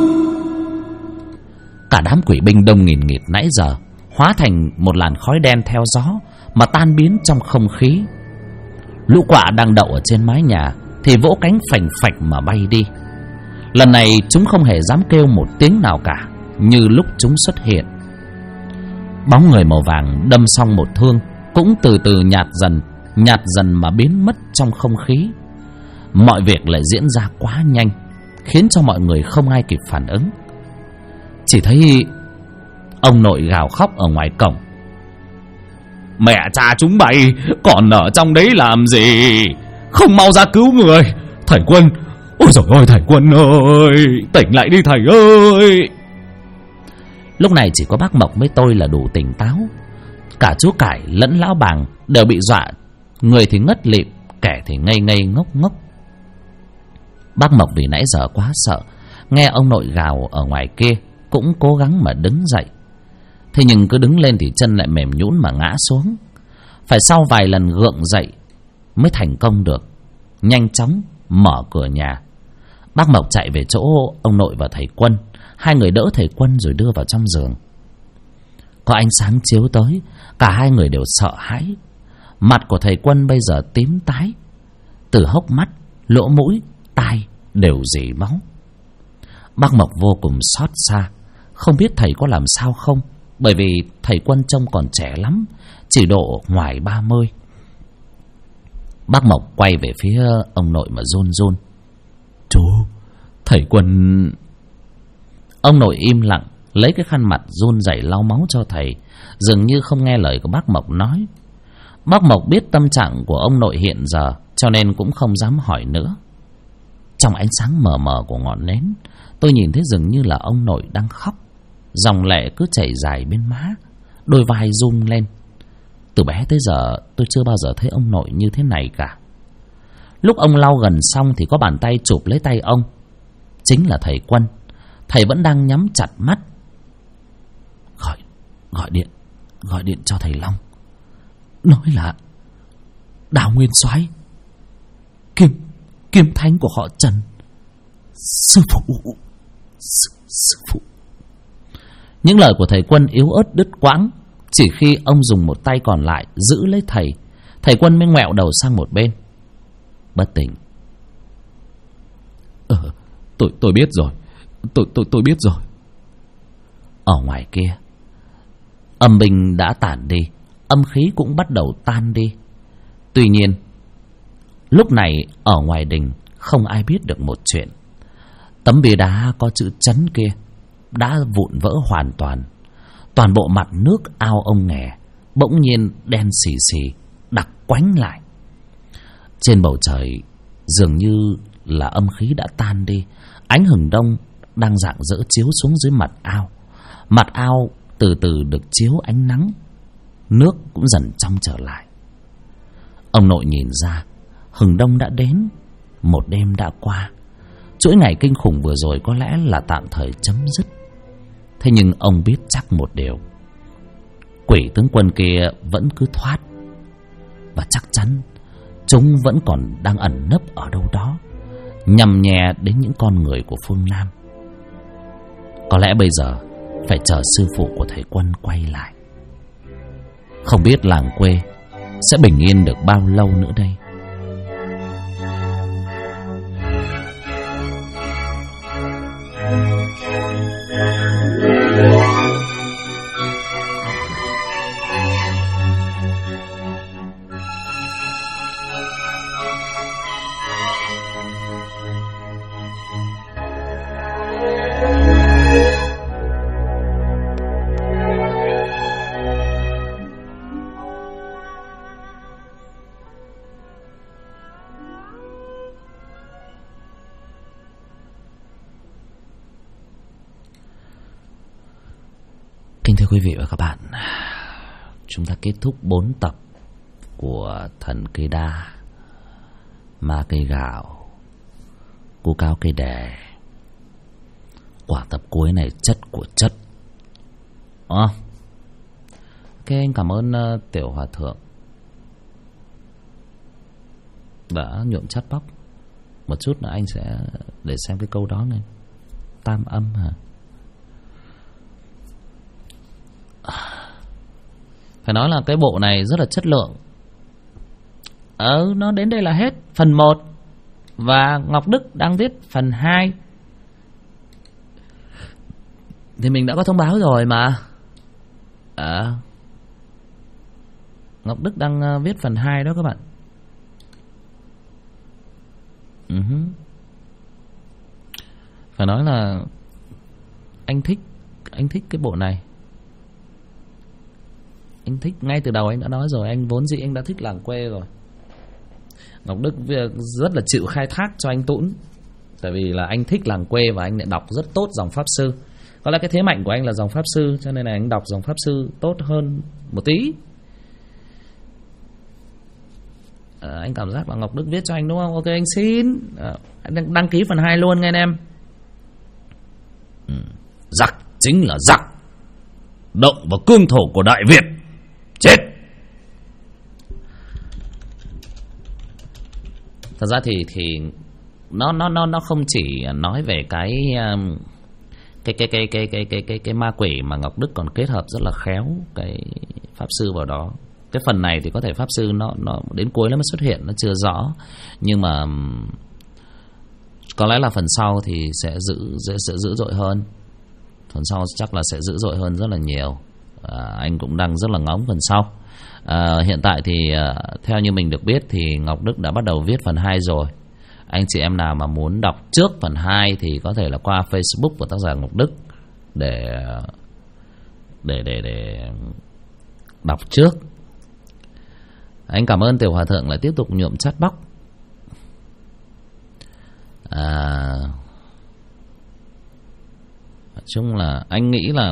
Cả đám quỷ binh đông nghìn nghịt nãy giờ hóa thành một làn khói đen theo gió mà tan biến trong không khí. Lũ quạ đang đậu ở trên mái nhà thì vỗ cánh phành phạch mà bay đi. Lần này chúng không hề dám kêu một tiếng nào cả, như lúc chúng xuất hiện. Bóng người màu vàng đâm xong một thương cũng từ từ nhạt dần mà biến mất trong không khí. Mọi việc lại diễn ra quá nhanh, khiến cho mọi người không ai kịp phản ứng. Chỉ thấy ông nội gào khóc ở ngoài cổng: Mẹ cha chúng mày còn ở trong đấy làm gì? Không mau ra cứu người. Thầy Quân, ôi giời ơi thầy Quân ơi, tỉnh lại đi thầy ơi. Lúc này chỉ có bác Mộc với tôi là đủ tỉnh táo. Cả chú Cải lẫn lão Bàng đều bị dọa, người thì ngất lịm, kẻ thì ngây ngây ngốc ngốc. Bác Mộc vì nãy giờ quá sợ, nghe ông nội gào ở ngoài kia cũng cố gắng mà đứng dậy. Thế nhưng cứ đứng lên thì chân lại mềm nhũn mà ngã xuống. Phải sau vài lần gượng dậy mới thành công được. Nhanh chóng mở cửa nhà, bác Mộc chạy về chỗ ông nội và thầy Quân. Hai người đỡ thầy Quân rồi đưa vào trong giường. Có ánh sáng chiếu tới, cả hai người đều sợ hãi. Mặt của thầy Quân bây giờ tím tái, từ hốc mắt, lỗ mũi, tai đều rỉ máu. Bác Mộc vô cùng xót xa, không biết thầy có làm sao không, bởi vì thầy Quân trông còn trẻ lắm, chỉ độ ngoài 30. Bác Mộc quay về phía ông nội mà run run: Chú, thầy Quân... Ông nội im lặng, lấy cái khăn mặt run rẩy lau máu cho thầy, dường như không nghe lời của bác Mộc nói. Bác Mộc biết tâm trạng của ông nội hiện giờ, cho nên cũng không dám hỏi nữa. Trong ánh sáng mờ mờ của ngọn nến, tôi nhìn thấy dường như là ông nội đang khóc. Dòng lệ cứ chảy dài bên má, đôi vai run lên. Từ bé tới giờ tôi chưa bao giờ thấy ông nội như thế này cả. Lúc ông lau gần xong thì có bàn tay chụp lấy tay ông. Chính là thầy Quân. Thầy vẫn đang nhắm chặt mắt. Gọi điện cho thầy Long, nói là Đào Nguyên Soái, Kiếm thánh của họ Trần. Sư phụ. Những lời của thầy Quân yếu ớt đứt quãng. Chỉ khi ông dùng một tay còn lại giữ lấy thầy, thầy Quân mới ngoẹo đầu sang một bên. Bất tỉnh. Tôi biết rồi. Tôi biết rồi. Ở ngoài kia, âm binh đã tản đi, âm khí cũng bắt đầu tan đi. Tuy nhiên, lúc này ở ngoài đình không ai biết được một chuyện. Tấm bia đá có chữ Trấn kia đã vụn vỡ hoàn toàn. Toàn bộ mặt nước ao ông Nghè bỗng nhiên đen xì xì, đặc quánh lại. Trên bầu trời dường như là âm khí đã tan đi. Ánh hừng đông đang rạng rỡ chiếu xuống dưới mặt ao. Mặt ao từ từ được chiếu ánh nắng, nước cũng dần trong trở lại. Ông nội nhìn ra, hừng đông đã đến, một đêm đã qua. Chuỗi ngày kinh khủng vừa rồi có lẽ là tạm thời chấm dứt. Thế nhưng ông biết chắc một điều: quỷ tướng quân kia vẫn cứ thoát, và chắc chắn chúng vẫn còn đang ẩn nấp ở đâu đó, nhằm nhè đến những con người của phương Nam. Có lẽ bây giờ phải chờ sư phụ của thầy Quân quay lại. Không biết làng quê sẽ bình yên được bao lâu nữa đây. Kính thưa quý vị và các bạn, chúng ta kết thúc 4 tập của Thần Cây Đa, Ma Cây Gạo, Cú Cao Cây Đè. Quả tập cuối này chất của chất. Ok, anh cảm ơn Tiểu Hòa Thượng đã nhuộm chat box. Một chút nữa anh sẽ để xem cái câu đó này. Tam âm hả? Phải nói là cái bộ này rất là chất lượng. Nó đến đây là hết phần 1. Và Ngọc Đức đang viết phần 2. Thì mình đã có thông báo rồi mà. Ngọc Đức đang viết phần 2 đó các bạn. Phải nói là anh thích cái bộ này. Anh thích ngay từ đầu, anh đã nói rồi, anh vốn dĩ anh đã thích làng quê rồi. Ngọc Đức rất là chịu khai thác cho anh Tũn. Tại vì là anh thích làng quê và anh lại đọc rất tốt dòng Pháp Sư. Có lẽ cái thế mạnh của anh là dòng Pháp Sư, cho nên là anh đọc dòng Pháp Sư tốt hơn một tí. Anh cảm giác là Ngọc Đức viết cho anh đúng không? Ok, anh xin anh đăng ký phần 2 luôn nghe anh em. Giặc chính là giặc, động vào cương thổ của Đại Việt, chết. Thật ra thì nó không chỉ nói về cái ma quỷ, mà Ngọc Đức còn kết hợp rất là khéo cái Pháp Sư vào đó. Cái phần này thì có thể Pháp Sư nó đến cuối nó mới xuất hiện, nó chưa rõ, nhưng mà có lẽ là phần sau thì sẽ dữ dội hơn. Phần sau chắc là sẽ dữ dội hơn rất là nhiều. Anh cũng đang rất là ngóng phần sau. Hiện tại thì theo như mình được biết thì Ngọc Đức đã bắt đầu viết phần 2 rồi. Anh chị em nào mà muốn đọc trước phần 2 thì có thể là qua Facebook của tác giả Ngọc Đức để đọc trước. Anh cảm ơn Tiểu Hòa Thượng lại tiếp tục nhuộm chat box. Nói chung là anh nghĩ là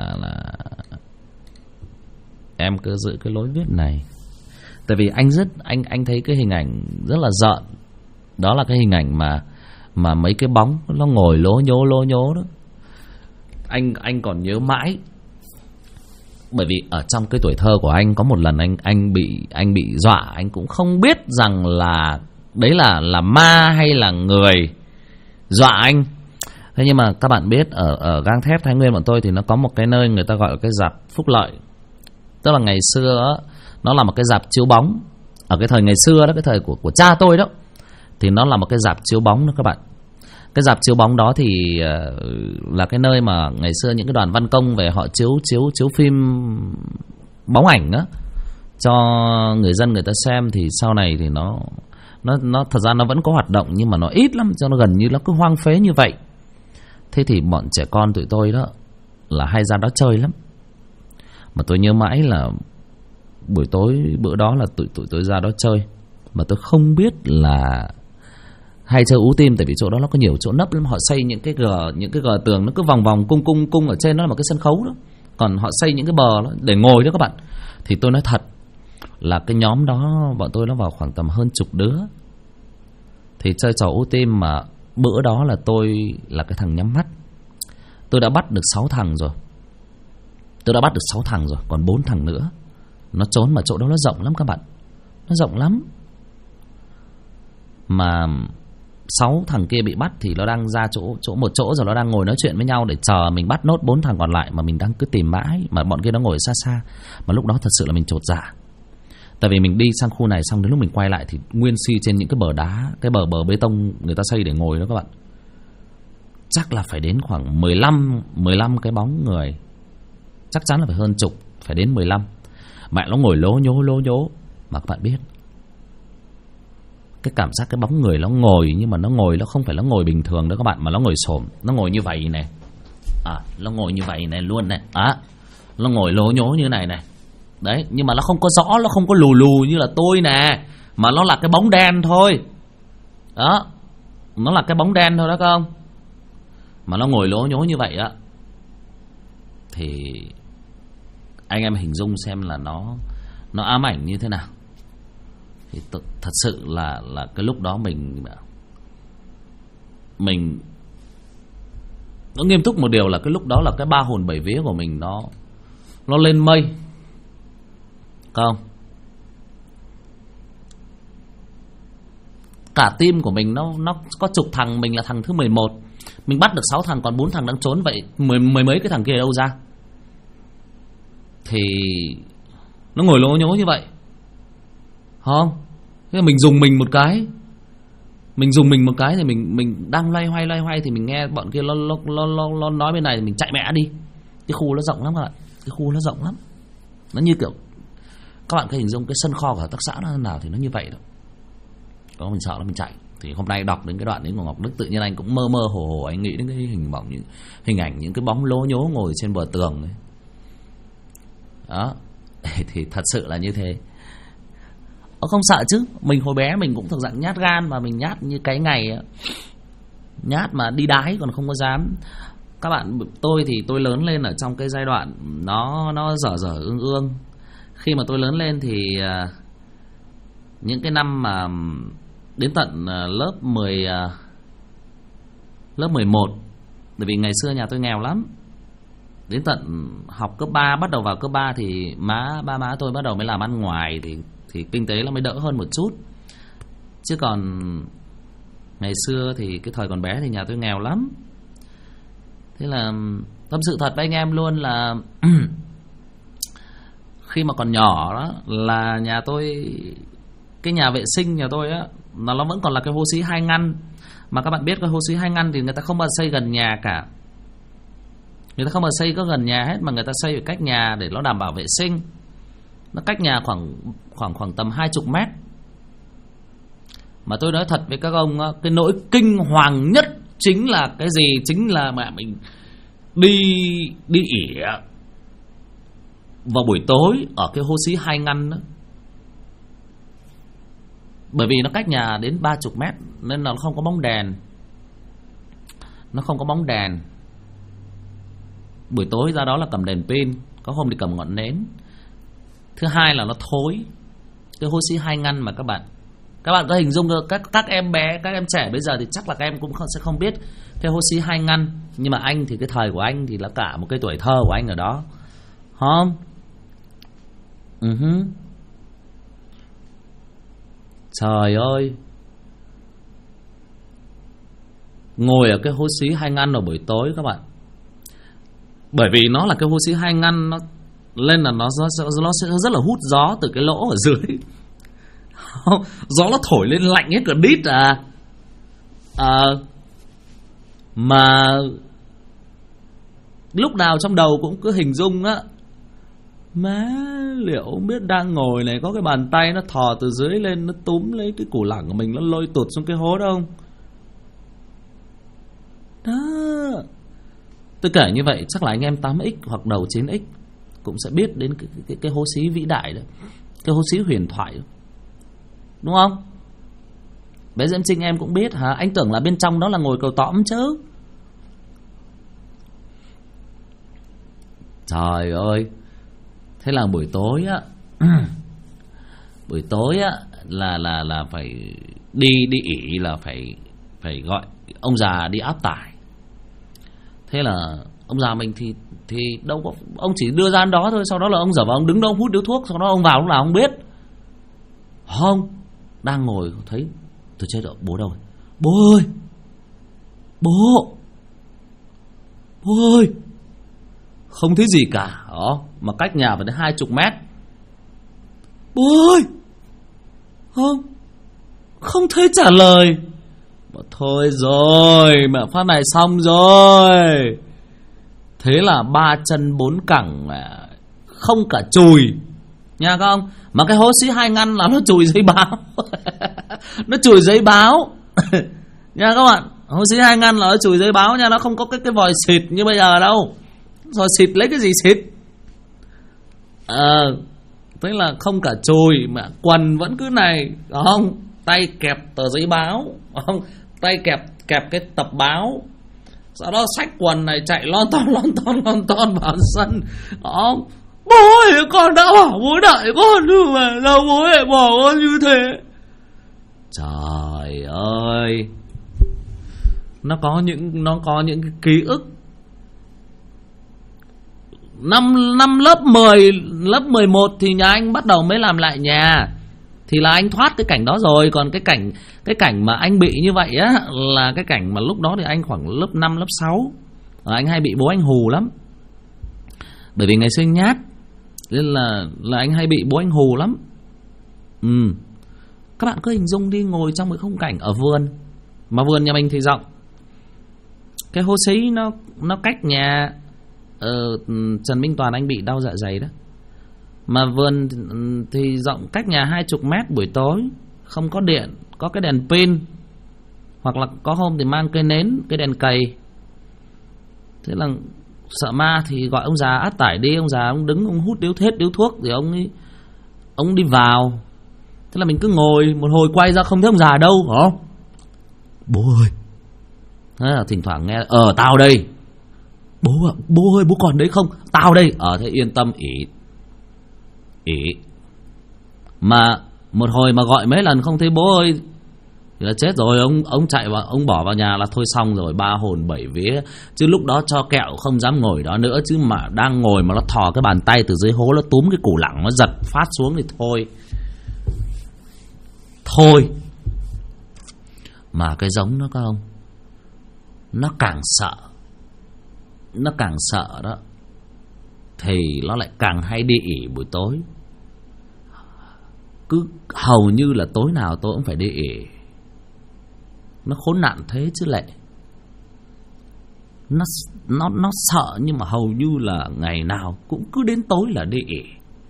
em cứ giữ cái lối viết này. Tại vì anh thấy cái hình ảnh rất là rợn. Đó là cái hình ảnh mà mấy cái bóng nó ngồi lố nhố đó. Anh còn nhớ mãi. Bởi vì ở trong cái tuổi thơ của anh có một lần anh bị dọa, anh cũng không biết rằng là đấy là ma hay là người dọa anh. Thế nhưng mà các bạn biết ở gang thép Thái Nguyên bọn tôi thì nó có một cái nơi người ta gọi là cái rạp Phúc Lợi. Tức là ngày xưa nó là một cái rạp chiếu bóng. Ở cái thời ngày xưa đó, cái thời của cha tôi đó, thì nó là một cái rạp chiếu bóng đó các bạn. Cái rạp chiếu bóng đó thì là cái nơi mà ngày xưa những cái đoàn văn công về họ chiếu phim bóng ảnh á cho người dân người ta xem. Thì sau này thì nó thật ra nó vẫn có hoạt động nhưng mà nó ít lắm, cho nó gần như nó cứ hoang phế như vậy. Thế thì bọn trẻ con tụi tôi đó là hay ra đó chơi lắm. Mà tôi nhớ mãi là buổi tối bữa đó là tụi tôi ra đó chơi, mà tôi không biết là hay chơi ú tim. Tại vì chỗ đó nó có nhiều chỗ nấp lắm. Họ xây những cái gờ tường nó cứ vòng vòng cung ở trên, nó là một cái sân khấu đó. Còn họ xây những cái bờ đó để ngồi đó các bạn. Thì tôi nói thật là cái nhóm đó bọn tôi nó vào khoảng tầm hơn chục đứa. Thì chơi trò ú tim mà bữa đó là tôi là cái thằng nhắm mắt. Tôi đã bắt được 6 thằng rồi. Còn 4 thằng nữa nó trốn. Mà chỗ đó nó rộng lắm các bạn. Nó rộng lắm. Mà 6 thằng kia bị bắt thì nó đang ra một chỗ rồi, nó đang ngồi nói chuyện với nhau để chờ mình bắt nốt 4 thằng còn lại. Mà mình đang cứ tìm mãi, mà bọn kia nó ngồi xa xa. Mà lúc đó thật sự là mình chột dạ. Tại vì mình đi sang khu này xong đến lúc mình quay lại thì nguyên si trên những cái bờ đá, cái bờ bê tông người ta xây để ngồi đó các bạn, chắc là phải đến khoảng 15 cái bóng người. Chắc chắn là phải hơn chục, phải đến 15. Mẹ nó ngồi lố nhố. Mà các bạn biết cái cảm giác cái bóng người nó ngồi, nhưng mà nó ngồi nó không phải nó ngồi bình thường đâu các bạn, mà nó ngồi xổm, nó ngồi như vậy này. Nó ngồi như vậy này luôn này. Nó ngồi lố nhố như này này. Đấy, nhưng mà nó không có rõ, nó không có lù như là tôi nè, mà nó là cái bóng đen thôi. Đó. Nó là cái bóng đen thôi đó không? Mà nó ngồi lố nhố như vậy á. Thì anh em hình dung xem là nó ám ảnh như thế nào. Thì thật sự là cái lúc đó mình nó nghiêm túc một điều là cái lúc đó là cái ba hồn bảy vía của mình nó lên mây, không? Cả team của mình nó có chục thằng, mình là thằng thứ 11. Mình bắt được 6 thằng, còn 4 thằng đang trốn. Vậy mười mấy cái thằng kia đâu ra? Thì nó ngồi lố nhố như vậy, không? Thế mình dùng mình một cái thì mình đang loay hoay thì mình nghe bọn kia nó nói bên này thì mình chạy mẹ đi. Cái khu nó rộng lắm các bạn, cái khu nó rộng lắm. Nó như kiểu các bạn có hình dung cái sân kho của hợp tác xã nó nào thì nó như vậy đó. Có mình sợ là mình chạy. Thì hôm nay đọc đến cái đoạn đấy của Ngọc Đức, tự nhiên anh cũng mơ hồ anh nghĩ đến cái hình ảnh những cái bóng lố nhố ngồi trên bờ tường đấy. Đó. Thì thật sự là như thế. Không sợ chứ. Mình hồi bé mình cũng thuộc dạng nhát gan, mà mình nhát như cái ngày nhát mà đi đái còn không có dám. Các bạn, tôi thì tôi lớn lên ở trong cái giai đoạn nó dở ương. Khi mà tôi lớn lên thì những cái năm mà đến tận lớp 11, bởi vì ngày xưa nhà tôi nghèo lắm. Đến tận học cấp 3, bắt đầu vào cấp 3 thì ba má tôi bắt đầu mới làm ăn ngoài, thì kinh tế nó mới đỡ hơn một chút. Chứ còn ngày xưa thì cái thời còn bé thì nhà tôi nghèo lắm. Thế là tâm sự thật với anh em luôn là khi mà còn nhỏ đó là nhà tôi, cái nhà vệ sinh nhà tôi á, nó vẫn còn là cái hố xí 2 ngăn. Mà các bạn biết cái hố xí 2 ngăn thì người ta không bao giờ xây gần nhà cả. Người ta không bao giờ xây có gần nhà hết, mà người ta xây ở cách nhà để nó đảm bảo vệ sinh. Nó cách nhà khoảng tầm 20 mét. Mà tôi nói thật với các ông, cái nỗi kinh hoàng nhất chính là cái gì? Chính là mẹ mình đi ỉa vào buổi tối ở cái hố xí 2 ngăn đó. Bởi vì nó cách nhà đến 30 mét nên nó không có bóng đèn. Nó không có bóng đèn. Buổi tối ra đó là cầm đèn pin, có hôm thì cầm ngọn nến. Thứ hai là nó thối. Cái hố xí 2 ngăn mà các bạn có hình dung các em bé, các em trẻ bây giờ thì chắc là các em cũng sẽ không biết cái hố xí 2 ngăn. Nhưng mà anh thì cái thời của anh thì là cả một cái tuổi thơ của anh ở đó, không? Trời ơi, ngồi ở cái hố xí 2 ngăn vào buổi tối các bạn. Bởi vì nó là cái hố xí 2 ngăn, nó lên là nó sẽ rất là hút gió từ cái lỗ ở dưới. Gió nó thổi lên lạnh hết cả đít mà lúc nào trong đầu cũng cứ hình dung á, má liệu không biết đang ngồi này có cái bàn tay nó thò từ dưới lên, nó túm lấy cái củ lẳng của mình, nó lôi tụt xuống cái hố đó không? Đó. Tôi kể như vậy chắc là anh em 8X hoặc đầu 9X cũng sẽ biết đến cái hố xí vĩ đại đó, cái hố xí huyền thoại đó. Đúng không? Bé Diễm Trinh em cũng biết hả? Anh tưởng là bên trong đó là ngồi cầu tõm chứ. Trời ơi. Thế là buổi tối á buổi tối á là phải đi ỉ, là phải gọi ông già đi áp tải. Thế là ông già mình thì đâu có, ông chỉ đưa ra đó thôi. Sau đó là ông dở vào, ông đứng đó ông hút điếu thuốc. Sau đó ông vào lúc nào không biết. Không, đang ngồi thấy tôi chết rồi, bố đâu rồi? Bố ơi, bố ơi, không thấy gì cả đó, mà cách nhà phải đến 20 mét. Bố ơi, không thấy trả lời. Mà thôi rồi, mẹ phát này xong rồi. Thế là 3 chân 4 cẳng, không cả chùi nha các ông. Mà cái hố xí 2 ngăn là nó chùi giấy báo. Nó chùi giấy báo nha các bạn. Hố xí 2 ngăn là nó chùi giấy báo nha. Nó không có cái vòi xịt như bây giờ đâu. Rồi xịt lấy cái gì xịt? Thế là không cả chùi, mà quần vẫn cứ này, không? Tay kẹp tờ giấy báo, không? Tay kẹp cái tập báo. Sau đó xách quần này chạy lon ton vào sân, không? Bố ơi, con đã bảo bố đợi con nhưng mà sao bố lại bỏ con như thế? Trời ơi, nó có những cái ký ức năm lớp 10, lớp 11 thì nhà anh bắt đầu mới làm lại nhà, thì là anh thoát cái cảnh đó rồi. Còn cái cảnh mà anh bị như vậy á là cái cảnh mà lúc đó thì anh khoảng lớp 5, lớp 6. Anh hay bị bố anh hù lắm. Bởi vì ngày xưa anh nhát nên là anh hay bị bố anh hù lắm. Các bạn cứ hình dung đi, ngồi trong cái khung cảnh ở vườn, mà vườn nhà mình thì rộng. Cái hố xí nó cách nhà Trần Minh Toàn anh bị đau dạ dày đó. Mà vườn thì rộng cách nhà 20 mét, buổi tối không có điện, có cái đèn pin, hoặc là có hôm thì mang cây nến, cái đèn cầy. Thế là sợ ma thì gọi ông già át tải đi. Ông già ông đứng, ông hút điếu thuốc thì ông đi vào. Thế là mình cứ ngồi, một hồi quay ra không thấy ông già đâu, phải không? Bố ơi. Thế là thỉnh thoảng nghe tao đây. Bố ơi, bố còn đấy không? Tao đây. Thế yên tâm, ỉ. Mà một hồi mà gọi mấy lần không thấy bố ơi thì là chết rồi. Ông chạy vào, ông bỏ vào nhà là thôi xong rồi, 3 hồn 7 vía. Chứ lúc đó cho kẹo không dám ngồi đó nữa. Chứ mà đang ngồi mà nó thò cái bàn tay từ dưới hố, nó túm cái củ lẳng, nó giật phát xuống thì thôi. Mà cái giống nó, các ông, nó càng sợ đó thì nó lại càng hay đi ỉ buổi tối. Cứ hầu như là tối nào tôi cũng phải đi ỉ. Nó khốn nạn thế chứ lệ. Nó sợ nhưng mà hầu như là ngày nào cũng cứ đến tối là đi ỉ.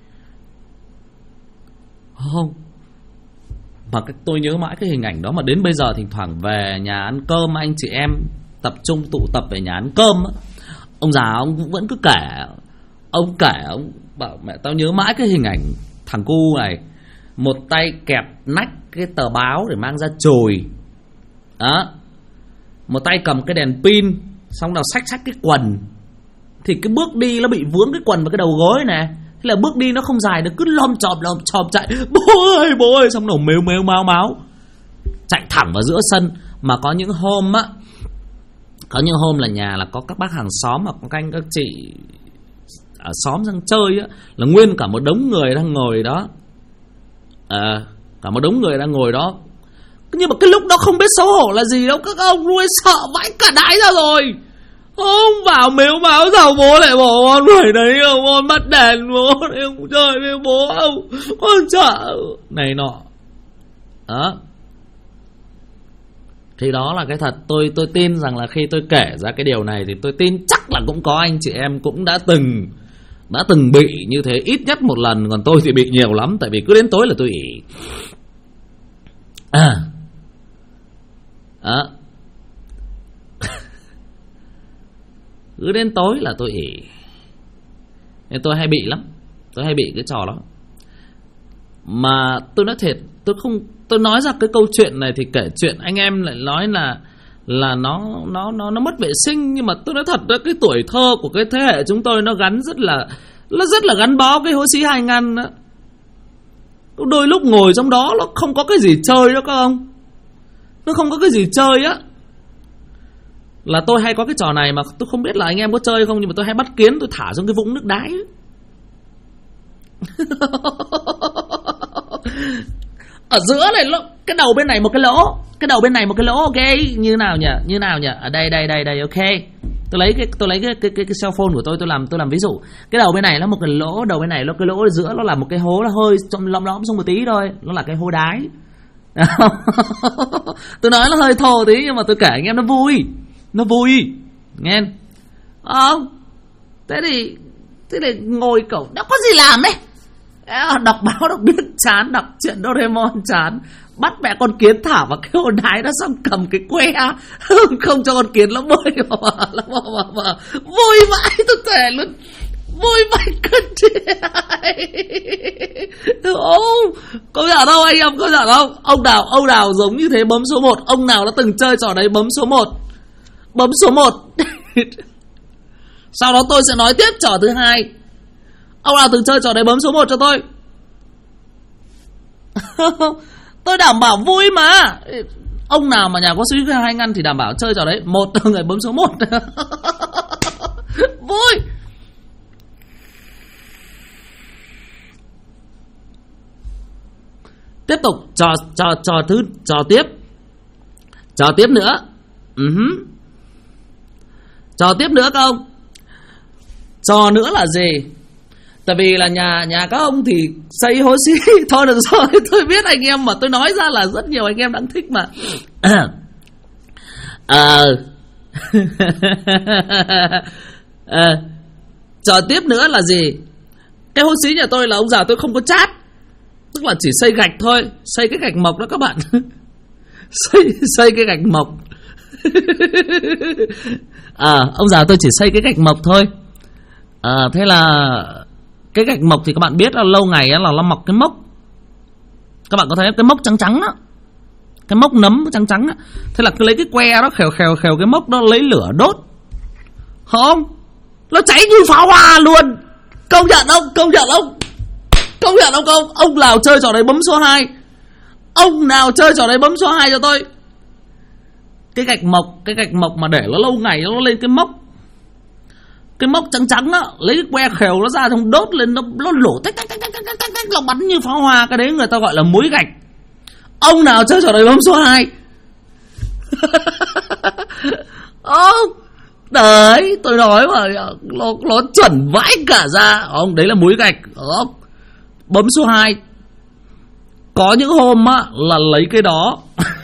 Không. Mà tôi nhớ mãi cái hình ảnh đó. Mà đến bây giờ thỉnh thoảng về nhà ăn cơm, anh chị em tập trung tụ tập về nhà ăn cơm á, ông già ông vẫn cứ kể. Ông bảo mẹ tao nhớ mãi cái hình ảnh thằng cu này, một tay kẹp nách cái tờ báo để mang ra chùi đó, một tay cầm cái đèn pin, xong nào xách cái quần, thì cái bước đi nó bị vướng cái quần vào cái đầu gối này. Thế là bước đi nó không dài được, cứ lom chòm chạy. Bố ơi, xong nào mếu máu chạy thẳng vào giữa sân. Mà có những hôm á, là nhà là có các bác hàng xóm hoặc các chị ở xóm sang chơi á, là nguyên cả một đống người đang ngồi đó. Cả một đống người đang ngồi đó. Nhưng mà cái lúc đó không biết xấu hổ là gì đâu. Các ông nuôi sợ vãi cả đái ra rồi. Ông bảo mếu máu sao bố lại bỏ con về đấy không? Con bắt đèn bố không chơi với bố không? Con sợ này nọ đó. Thì đó là cái thật. Tôi tin rằng là khi tôi kể ra cái điều này thì tôi tin chắc là cũng có anh chị em cũng đã từng bị như thế ít nhất một lần. Còn tôi thì bị nhiều lắm. Tại vì cứ đến tối là tôi ỉ. Cứ đến tối là tôi ỉ. Nên tôi hay bị lắm. Tôi hay bị cái trò đó. Mà tôi nói thiệt, tôi nói ra cái câu chuyện này thì kể chuyện anh em lại nói là nó mất vệ sinh. Nhưng mà tôi nói thật đó, cái tuổi thơ của cái thế hệ chúng tôi nó rất là gắn bó cái hố xí 2 ngăn đó. Đôi lúc ngồi trong đó nó không có cái gì chơi đó các ông. Nó không có cái gì chơi á. Là tôi hay có cái trò này mà tôi không biết là anh em có chơi không. Nhưng mà tôi hay bắt kiến, tôi thả xuống cái vũng nước đáy. Ở giữa này cái đầu bên này một cái lỗ, cái đầu bên này một cái lỗ, ok. Như nào nhỉ? Ở đây, ok. Tôi lấy cái cell phone của tôi làm ví dụ. Cái đầu bên này nó một cái lỗ, đầu bên này nó cái lỗ, giữa nó là một cái hố, nó hơi trong lõm xuống một tí thôi, nó là cái hố đáy. Tôi nói nó hơi thô tí nhưng mà tôi kể anh em nó vui nghe không? Thế thì ngồi cậu đã có gì làm ấy, đọc báo đọc biết chán, đọc chuyện Doraemon chán, bắt mẹ con kiến thả vào cái hồ đáy đó, xong cầm cái que không cho con kiến nó bơi mà vui vãi, tôi thề luôn, vui vãi cất có giả đâu anh em, có giả không? Ông nào giống như thế bấm số 1. Ông nào đã từng chơi trò đấy bấm số 1. Bấm số 1. Sau đó tôi sẽ nói tiếp trò thứ hai. Ông nào từng chơi trò đấy bấm số 1 cho tôi. Tôi đảm bảo vui mà. Ông nào mà nhà có suy hai ngăn thì đảm bảo chơi trò đấy. Một người bấm số 1. Vui. Tiếp tục trò tiếp nữa. Trò tiếp nữa không? Trò nữa là gì? Tại vì là nhà các ông thì xây hố xí. Thôi được rồi, tôi biết anh em mà tôi nói ra là rất nhiều anh em đang thích mà. Trò tiếp nữa là gì? Cái hố xí nhà tôi là ông già tôi không có chát. Tức là chỉ xây gạch thôi. Xây cái gạch mộc đó các bạn. Xây cái gạch mộc. Ông già tôi chỉ xây cái gạch mộc thôi. Thế là cái gạch mộc thì các bạn biết là lâu ngày là nó mọc cái mốc. Các bạn có thấy cái mốc trắng trắng đó, cái mốc nấm trắng trắng đó. Thế là cứ lấy cái que đó khèo cái mốc đó, lấy lửa đốt. Không, nó cháy như pháo hoa luôn. Công nhận không? Công nhận không? Công nhận không không? Ông nào chơi trò đấy bấm số 2. Ông nào chơi trò đấy bấm số 2 cho tôi. Cái gạch mộc mà để nó lâu ngày nó lên cái mốc. Cái mốc trắng trắng á, lấy cái que khều nó ra xong đốt lên, nó lổ tách nó bắn như pháo hoa. Cái đấy người ta gọi là muối gạch. Ông nào chơi trò đấy bấm số 2. Đấy, tôi nói mà nó chuẩn vãi cả ra. Ông đấy là muối gạch. Bấm số 2. Có những hôm á là lấy cái đó.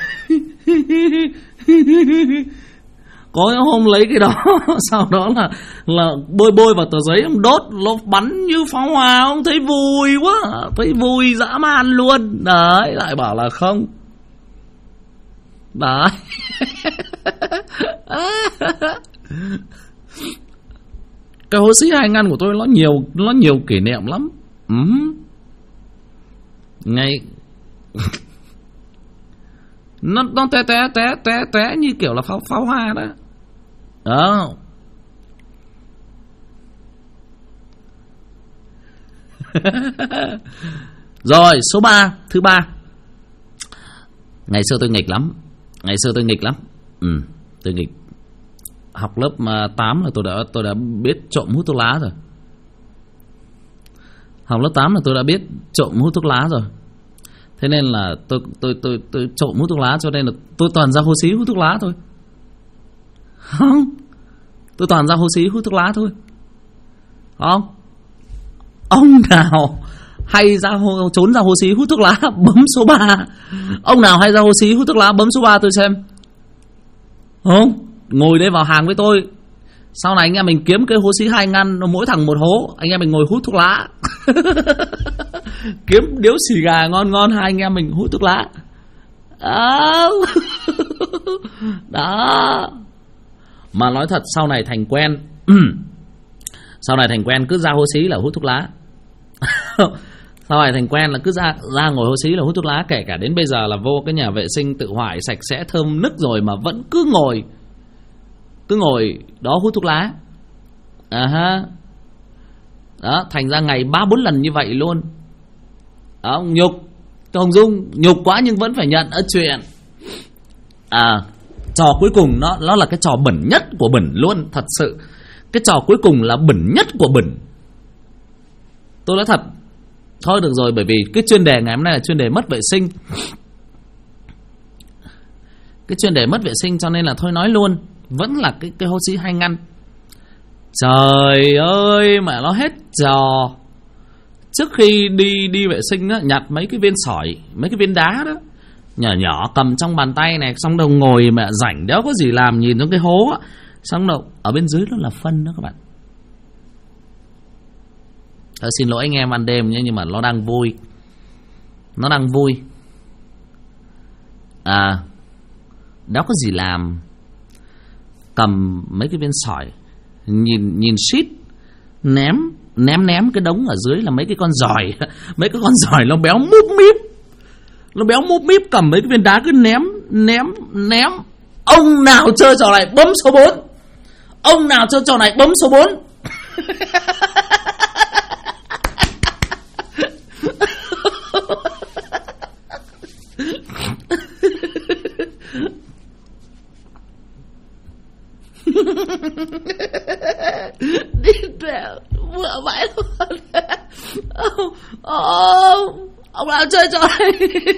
Có những hôm lấy cái đó, sau đó là bôi vào tờ giấy, ông đốt, nó bắn như pháo hoa. Ông thấy vui quá, thấy vui dã man luôn. Đấy, lại bảo là không. Đấy. Cái hố xí hai ngăn của tôi nó nhiều kỷ niệm lắm. Ngay nó té như kiểu là pháo hoa đó. Đó. Rồi, số 3, thứ 3. Ngày xưa tôi nghịch lắm. Tôi nghịch. Học lớp 8 là tôi đã biết trộm hút thuốc lá rồi. Học lớp 8 là tôi đã biết trộm hút thuốc lá rồi. Thế nên là tôi trộm hút thuốc lá, cho nên là tôi toàn ra hố xí hút thuốc lá thôi. Không, tôi toàn ra hố xí hút thuốc lá thôi. Không, ông nào hay trốn ra hố xí hút thuốc lá bấm số 3. Ông nào hay ra hố xí hút thuốc lá bấm số 3 tôi xem. Không, ngồi đây vào hàng với tôi. Sau này anh em mình kiếm cái hố xí 2 ngăn, nó mỗi thằng một hố, anh em mình ngồi hút thuốc lá. Kiếm điếu xì gà ngon, hai anh em mình hút thuốc lá. Đó. Mà nói thật, sau này thành quen. Sau này thành quen cứ ra hố xí là hút thuốc lá. Sau này thành quen là cứ ra ngồi hố xí là hút thuốc lá. Kể cả đến bây giờ là vô cái nhà vệ sinh tự hoại sạch sẽ thơm nức rồi mà vẫn cứ ngồi đó hút thuốc lá. Đó, thành ra ngày 3-4 lần như vậy luôn. Đó, nhục. Hồng Dung nhục quá nhưng vẫn phải nhận ở chuyện. Trò cuối cùng nó là cái trò bẩn nhất của bẩn luôn. Thật sự cái trò cuối cùng là bẩn nhất của bẩn. Tôi nói thật. Thôi được rồi, bởi vì cái chuyên đề ngày hôm nay là chuyên đề mất vệ sinh. Cái chuyên đề mất vệ sinh cho nên là thôi nói luôn. Vẫn là cái hố xí 2 ngăn. Trời ơi mà nó hết trò. Trước khi đi vệ sinh á, nhặt mấy cái viên sỏi, mấy cái viên đá đó nhỏ cầm trong bàn tay này, xong đầu ngồi mà rảnh đéo có gì làm, nhìn trong cái hố á, xong đầu ở bên dưới đó là phân đó các bạn. Xin lỗi anh em ăn đêm nhé, nhưng mà nó đang vui. Đéo có gì làm, cầm mấy cái viên sỏi, nhìn shit, ném cái đống ở dưới là mấy cái con giòi. Mấy cái con giòi nó béo múp míp, cầm mấy cái viên đá cứ ném. Ông nào chơi trò này bấm số 4. Ông nào chơi trò này bấm số 4. Đi mẹ vừa vãi luôn. Ông nào chơi trò này?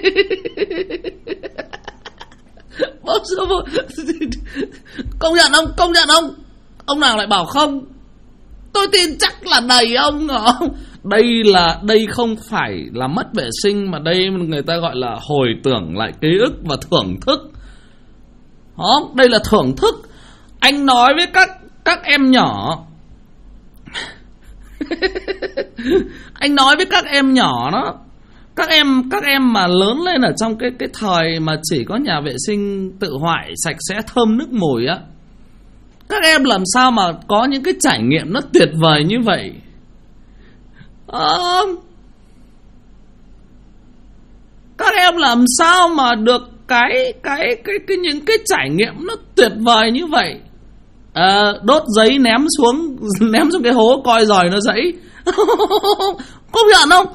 Bố sư phụ, công nhận ông. Ông nào lại bảo không? Tôi tin chắc là đầy ông không? Đây không phải là mất vệ sinh, mà đây người ta gọi là hồi tưởng lại ký ức và thưởng thức. Không, đây là thưởng thức. Anh nói với các em nhỏ. Anh nói với các em nhỏ đó, các em mà lớn lên ở trong cái thời mà chỉ có nhà vệ sinh tự hoại sạch sẽ thơm nước mùi á, các em làm sao mà có những cái trải nghiệm nó tuyệt vời như vậy? Các em làm sao mà được những cái trải nghiệm nó tuyệt vời như vậy? Đốt giấy ném xuống cái hố coi giỏi nó dãy. Công nhận không?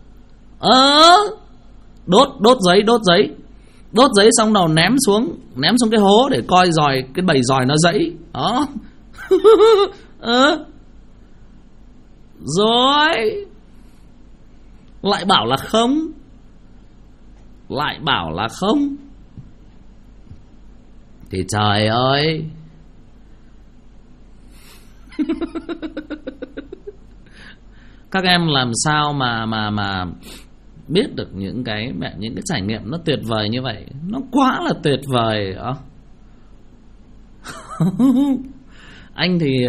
Đốt giấy xong đầu ném xuống cái hố để coi giỏi, cái bầy giỏi nó dãy đó. Rồi lại bảo là không, thì trời ơi. Các em làm sao mà biết được những cái trải nghiệm nó tuyệt vời như vậy? Nó quá là tuyệt vời. Anh thì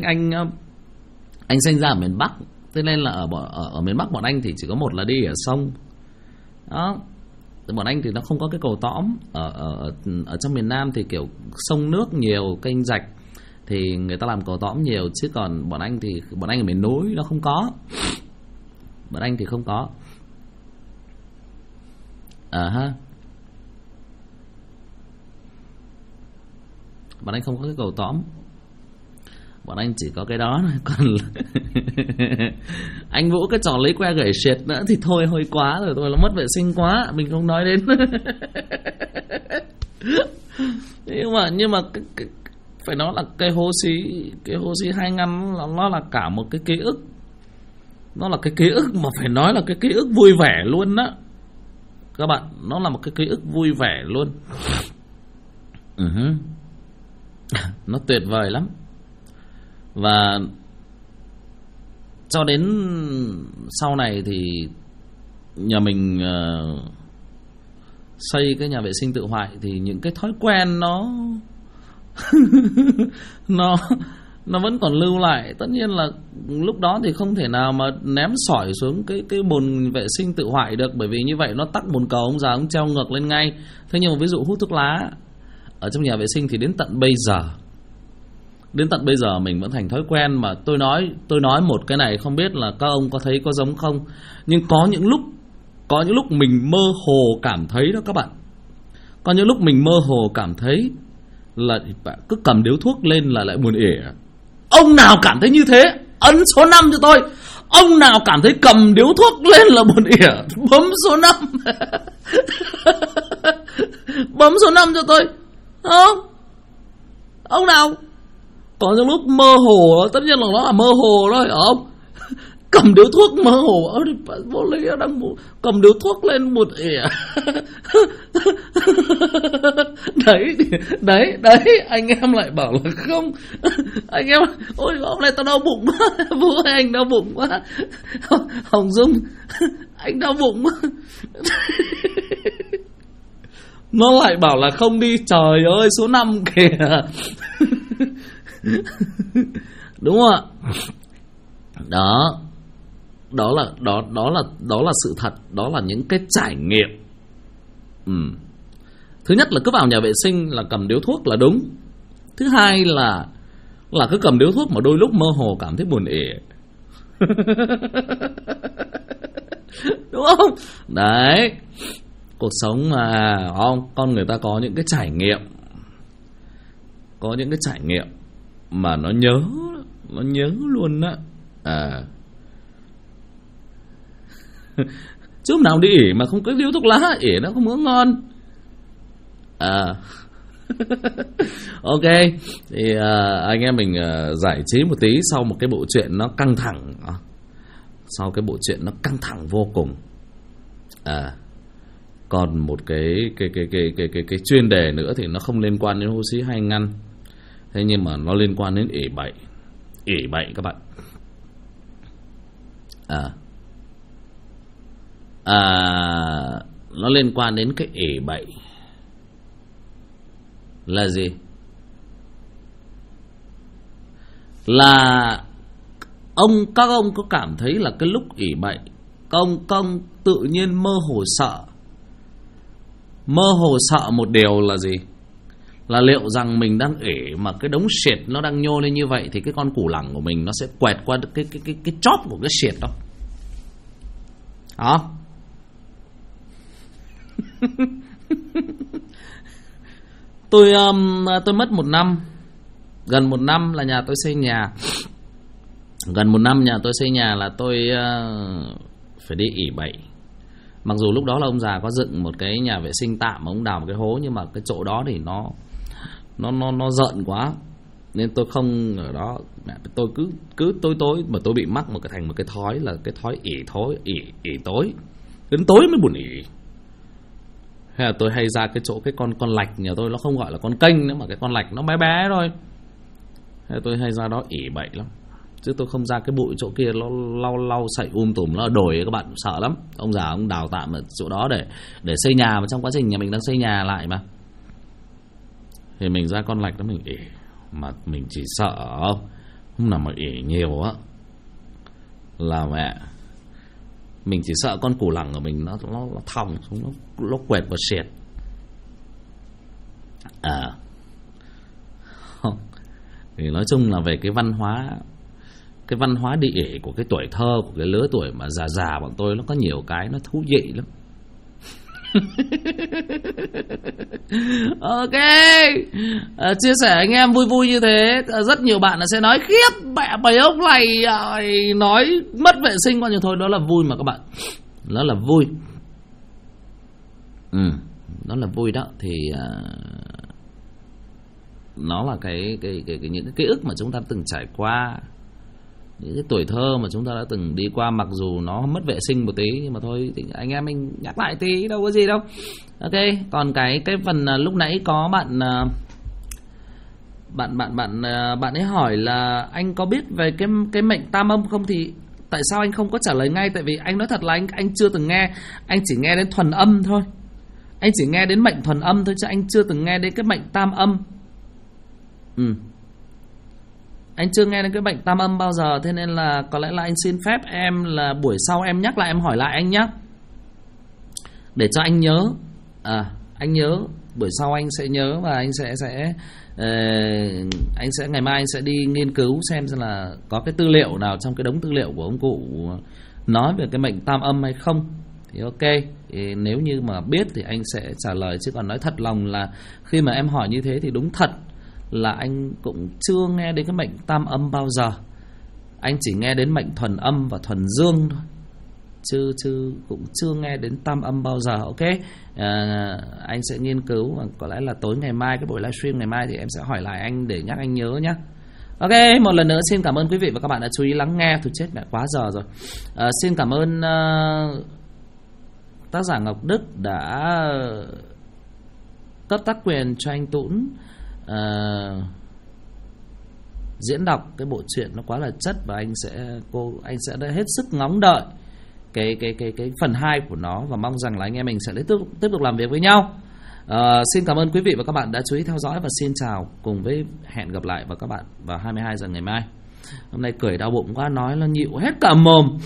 anh sinh ra ở miền Bắc, thế nên là ở miền Bắc bọn anh thì chỉ có một là đi ở sông đó. Bọn anh thì nó không có cái cầu tõm. Ở trong miền Nam thì kiểu sông nước nhiều, kênh rạch thì người ta làm cầu tõm nhiều, chứ còn bọn anh ở miền núi nó không có. Bọn anh thì không có. Bọn anh không có cái cầu tõm. Bọn anh chỉ có cái đó thôi. Còn anh Vũ cái trò lấy que gẩy xiệt nữa thì thôi hơi quá rồi, nó mất vệ sinh quá, mình không nói đến. Nhưng mà phải nói là cái hố xí 2 ngăn nó là cả một cái ký ức. Nó là cái ký ức mà phải nói là cái ký ức vui vẻ luôn đó các bạn. Nó là một cái ký ức vui vẻ luôn. Nó tuyệt vời lắm. Và cho đến sau này thì nhà mình xây cái nhà vệ sinh tự hoại thì những cái thói quen nó nó vẫn còn lưu lại. Tất nhiên là lúc đó thì không thể nào mà ném sỏi xuống cái bồn vệ sinh tự hoại được, bởi vì như vậy nó tắc bồn cầu, ông già ông treo ngược lên ngay. Thế nhưng mà ví dụ hút thuốc lá ở trong nhà vệ sinh thì đến tận bây giờ mình vẫn thành thói quen. Mà tôi nói một cái này không biết là các ông có thấy có giống không, nhưng có những lúc mình mơ hồ cảm thấy đó các bạn. Có những lúc mình mơ hồ cảm thấy là cứ cầm điếu thuốc lên là lại buồn ỉa. Ông nào cảm thấy như thế ấn số 5 cho tôi. Ông nào cảm thấy cầm điếu thuốc lên là buồn ỉa bấm số 5. Bấm số 5 cho tôi. Không? Ông nào? Có những lúc mơ hồ, tất nhiên là nó là mơ hồ thôi, không? Cầm điếu thuốc mơ hồ, vô lý đang cầm điếu thuốc lên một ỉa. Đấy, anh em lại bảo là không. Anh em, ôi hôm nay tao đau bụng quá. Vũ ơi, anh đau bụng quá. Hồng Dung, anh đau bụng quá. Nó lại bảo là không đi. Trời ơi, số 5 kìa. Đúng không ạ? Đó là sự thật. Đó là những cái trải nghiệm. Thứ nhất là cứ vào nhà vệ sinh là cầm điếu thuốc là đúng. Thứ hai là cứ cầm điếu thuốc mà đôi lúc mơ hồ cảm thấy buồn ỉa. Đúng không? Đấy, cuộc sống mà con người ta có những cái trải nghiệm. Có những cái trải nghiệm mà nó nhớ luôn á. Chứ hôm nào đi ỉa mà không có điếu thuốc lá, ỉa nó không có ngon. Ok, thì anh em mình giải trí một tí sau một cái bộ truyện nó căng thẳng. Sau cái bộ truyện nó căng thẳng vô cùng. Còn một cái chuyên đề nữa thì nó không liên quan đến hô xí hay ngăn. Thế nhưng mà nó liên quan đến ỷ bậy. Ỷ bậy các bạn. Nó liên quan đến cái ỷ bậy là gì? Là các ông có cảm thấy là cái lúc ỷ bậy các ông tự nhiên mơ hồ sợ một điều là gì? Là liệu rằng mình đang ỷ mà cái đống shit nó đang nhô lên như vậy thì cái con củ lẳng của mình nó sẽ quẹt qua cái chóp của cái shit đó. Đó. Tôi mất 1 năm. Gần 1 năm là nhà tôi xây nhà. Gần 1 năm nhà tôi xây nhà là tôi phải đi ỷ bậy. Mặc dù lúc đó là ông già có dựng một cái nhà vệ sinh tạm, ông đào một cái hố, nhưng mà cái chỗ đó thì nó rợn quá nên tôi không ở đó. Tôi cứ tối mà tôi bị mắc thành một cái thói là cái thói ỷ tối. Đến tối mới buồn ỷ. Hay là tôi hay ra cái chỗ cái con lạch nhà tôi, nó không gọi là con kênh nữa mà cái con lạch nó bé bé thôi. Hay là tôi hay ra đó ỷ bậy lắm. Chứ tôi không ra cái bụi chỗ kia nó lau sậy tùm, nó đồi các bạn, sợ lắm. Ông già ông đào tạm ở chỗ đó để xây nhà, mà trong quá trình nhà mình đang xây nhà lại mà. Thì mình ra con lạch đó mình ỉ. Mà mình chỉ sợ không nào mà ỉ nhiều á là mẹ, mình chỉ sợ con củ lẳng của mình nó thòng xuống, nó quẹt vào sệt. Thì nói chung là về cái văn hóa đi ỉ của cái tuổi thơ, của cái lứa tuổi mà già bọn tôi, nó có nhiều cái nó thú vị lắm. Ok, chia sẻ anh em vui như thế. Rất nhiều bạn sẽ nói khiếp mẹ bầy ông này nói mất vệ sinh bao nhiêu. Thôi đó là vui mà các bạn, đó là vui. Đó là vui đó. Thì nó là những cái ký ức mà chúng ta từng trải qua, những cái tuổi thơ mà chúng ta đã từng đi qua. Mặc dù nó mất vệ sinh một tí, nhưng mà thôi thì anh em mình nhắc lại tí, đâu có gì đâu. Ok, còn cái phần lúc nãy có bạn ấy hỏi là anh có biết về cái mệnh tam âm không, thì tại sao anh không có trả lời ngay? Tại vì anh nói thật là anh chưa từng nghe. Anh chỉ nghe đến thuần âm thôi. Anh chỉ nghe đến mệnh thuần âm thôi, chứ anh chưa từng nghe đến cái mệnh tam âm. Anh chưa nghe đến cái bệnh tam âm bao giờ. Thế nên là có lẽ là anh xin phép em là buổi sau em nhắc lại, em hỏi lại anh nhé, để cho anh nhớ. Anh nhớ, buổi sau anh sẽ nhớ. Và anh sẽ ngày mai anh sẽ đi nghiên cứu xem là có cái tư liệu nào trong cái đống tư liệu của ông cụ nói về cái mệnh tam âm hay không. Thì ok, thì nếu như mà biết thì anh sẽ trả lời. Chứ còn nói thật lòng là khi mà em hỏi như thế thì đúng thật là anh cũng chưa nghe đến cái mệnh tam âm bao giờ. Anh chỉ nghe đến mệnh thuần âm và thuần dương thôi, chứ cũng chưa nghe đến tam âm bao giờ. Ok, anh sẽ nghiên cứu. Và có lẽ là tối ngày mai, cái buổi livestream ngày mai thì em sẽ hỏi lại anh để nhắc anh nhớ nhé. Ok, một lần nữa xin cảm ơn quý vị và các bạn đã chú ý lắng nghe. Thôi chết mẹ, quá giờ rồi. Xin cảm ơn tác giả Ngọc Đức đã cấp tác quyền cho anh Tũng diễn đọc cái bộ truyện nó quá là chất. Và anh sẽ hết sức ngóng đợi cái phần 2 của nó, và mong rằng là anh em mình sẽ tiếp tục làm việc với nhau. Xin cảm ơn quý vị và các bạn đã chú ý theo dõi, và xin chào, cùng với hẹn gặp lại và các bạn vào 22 giờ ngày mai. Hôm nay cười đau bụng quá, nói nó nhịu hết cả mồm.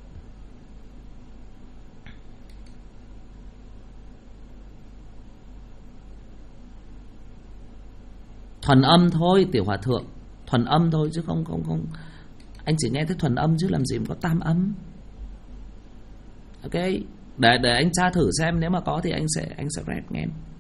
Thuần âm thôi tiểu hòa thượng, thuần âm thôi chứ không anh chỉ nghe thấy thuần âm chứ làm gì mà có tam âm. Ok, để anh tra thử xem, nếu mà có thì anh sẽ rep nghe em.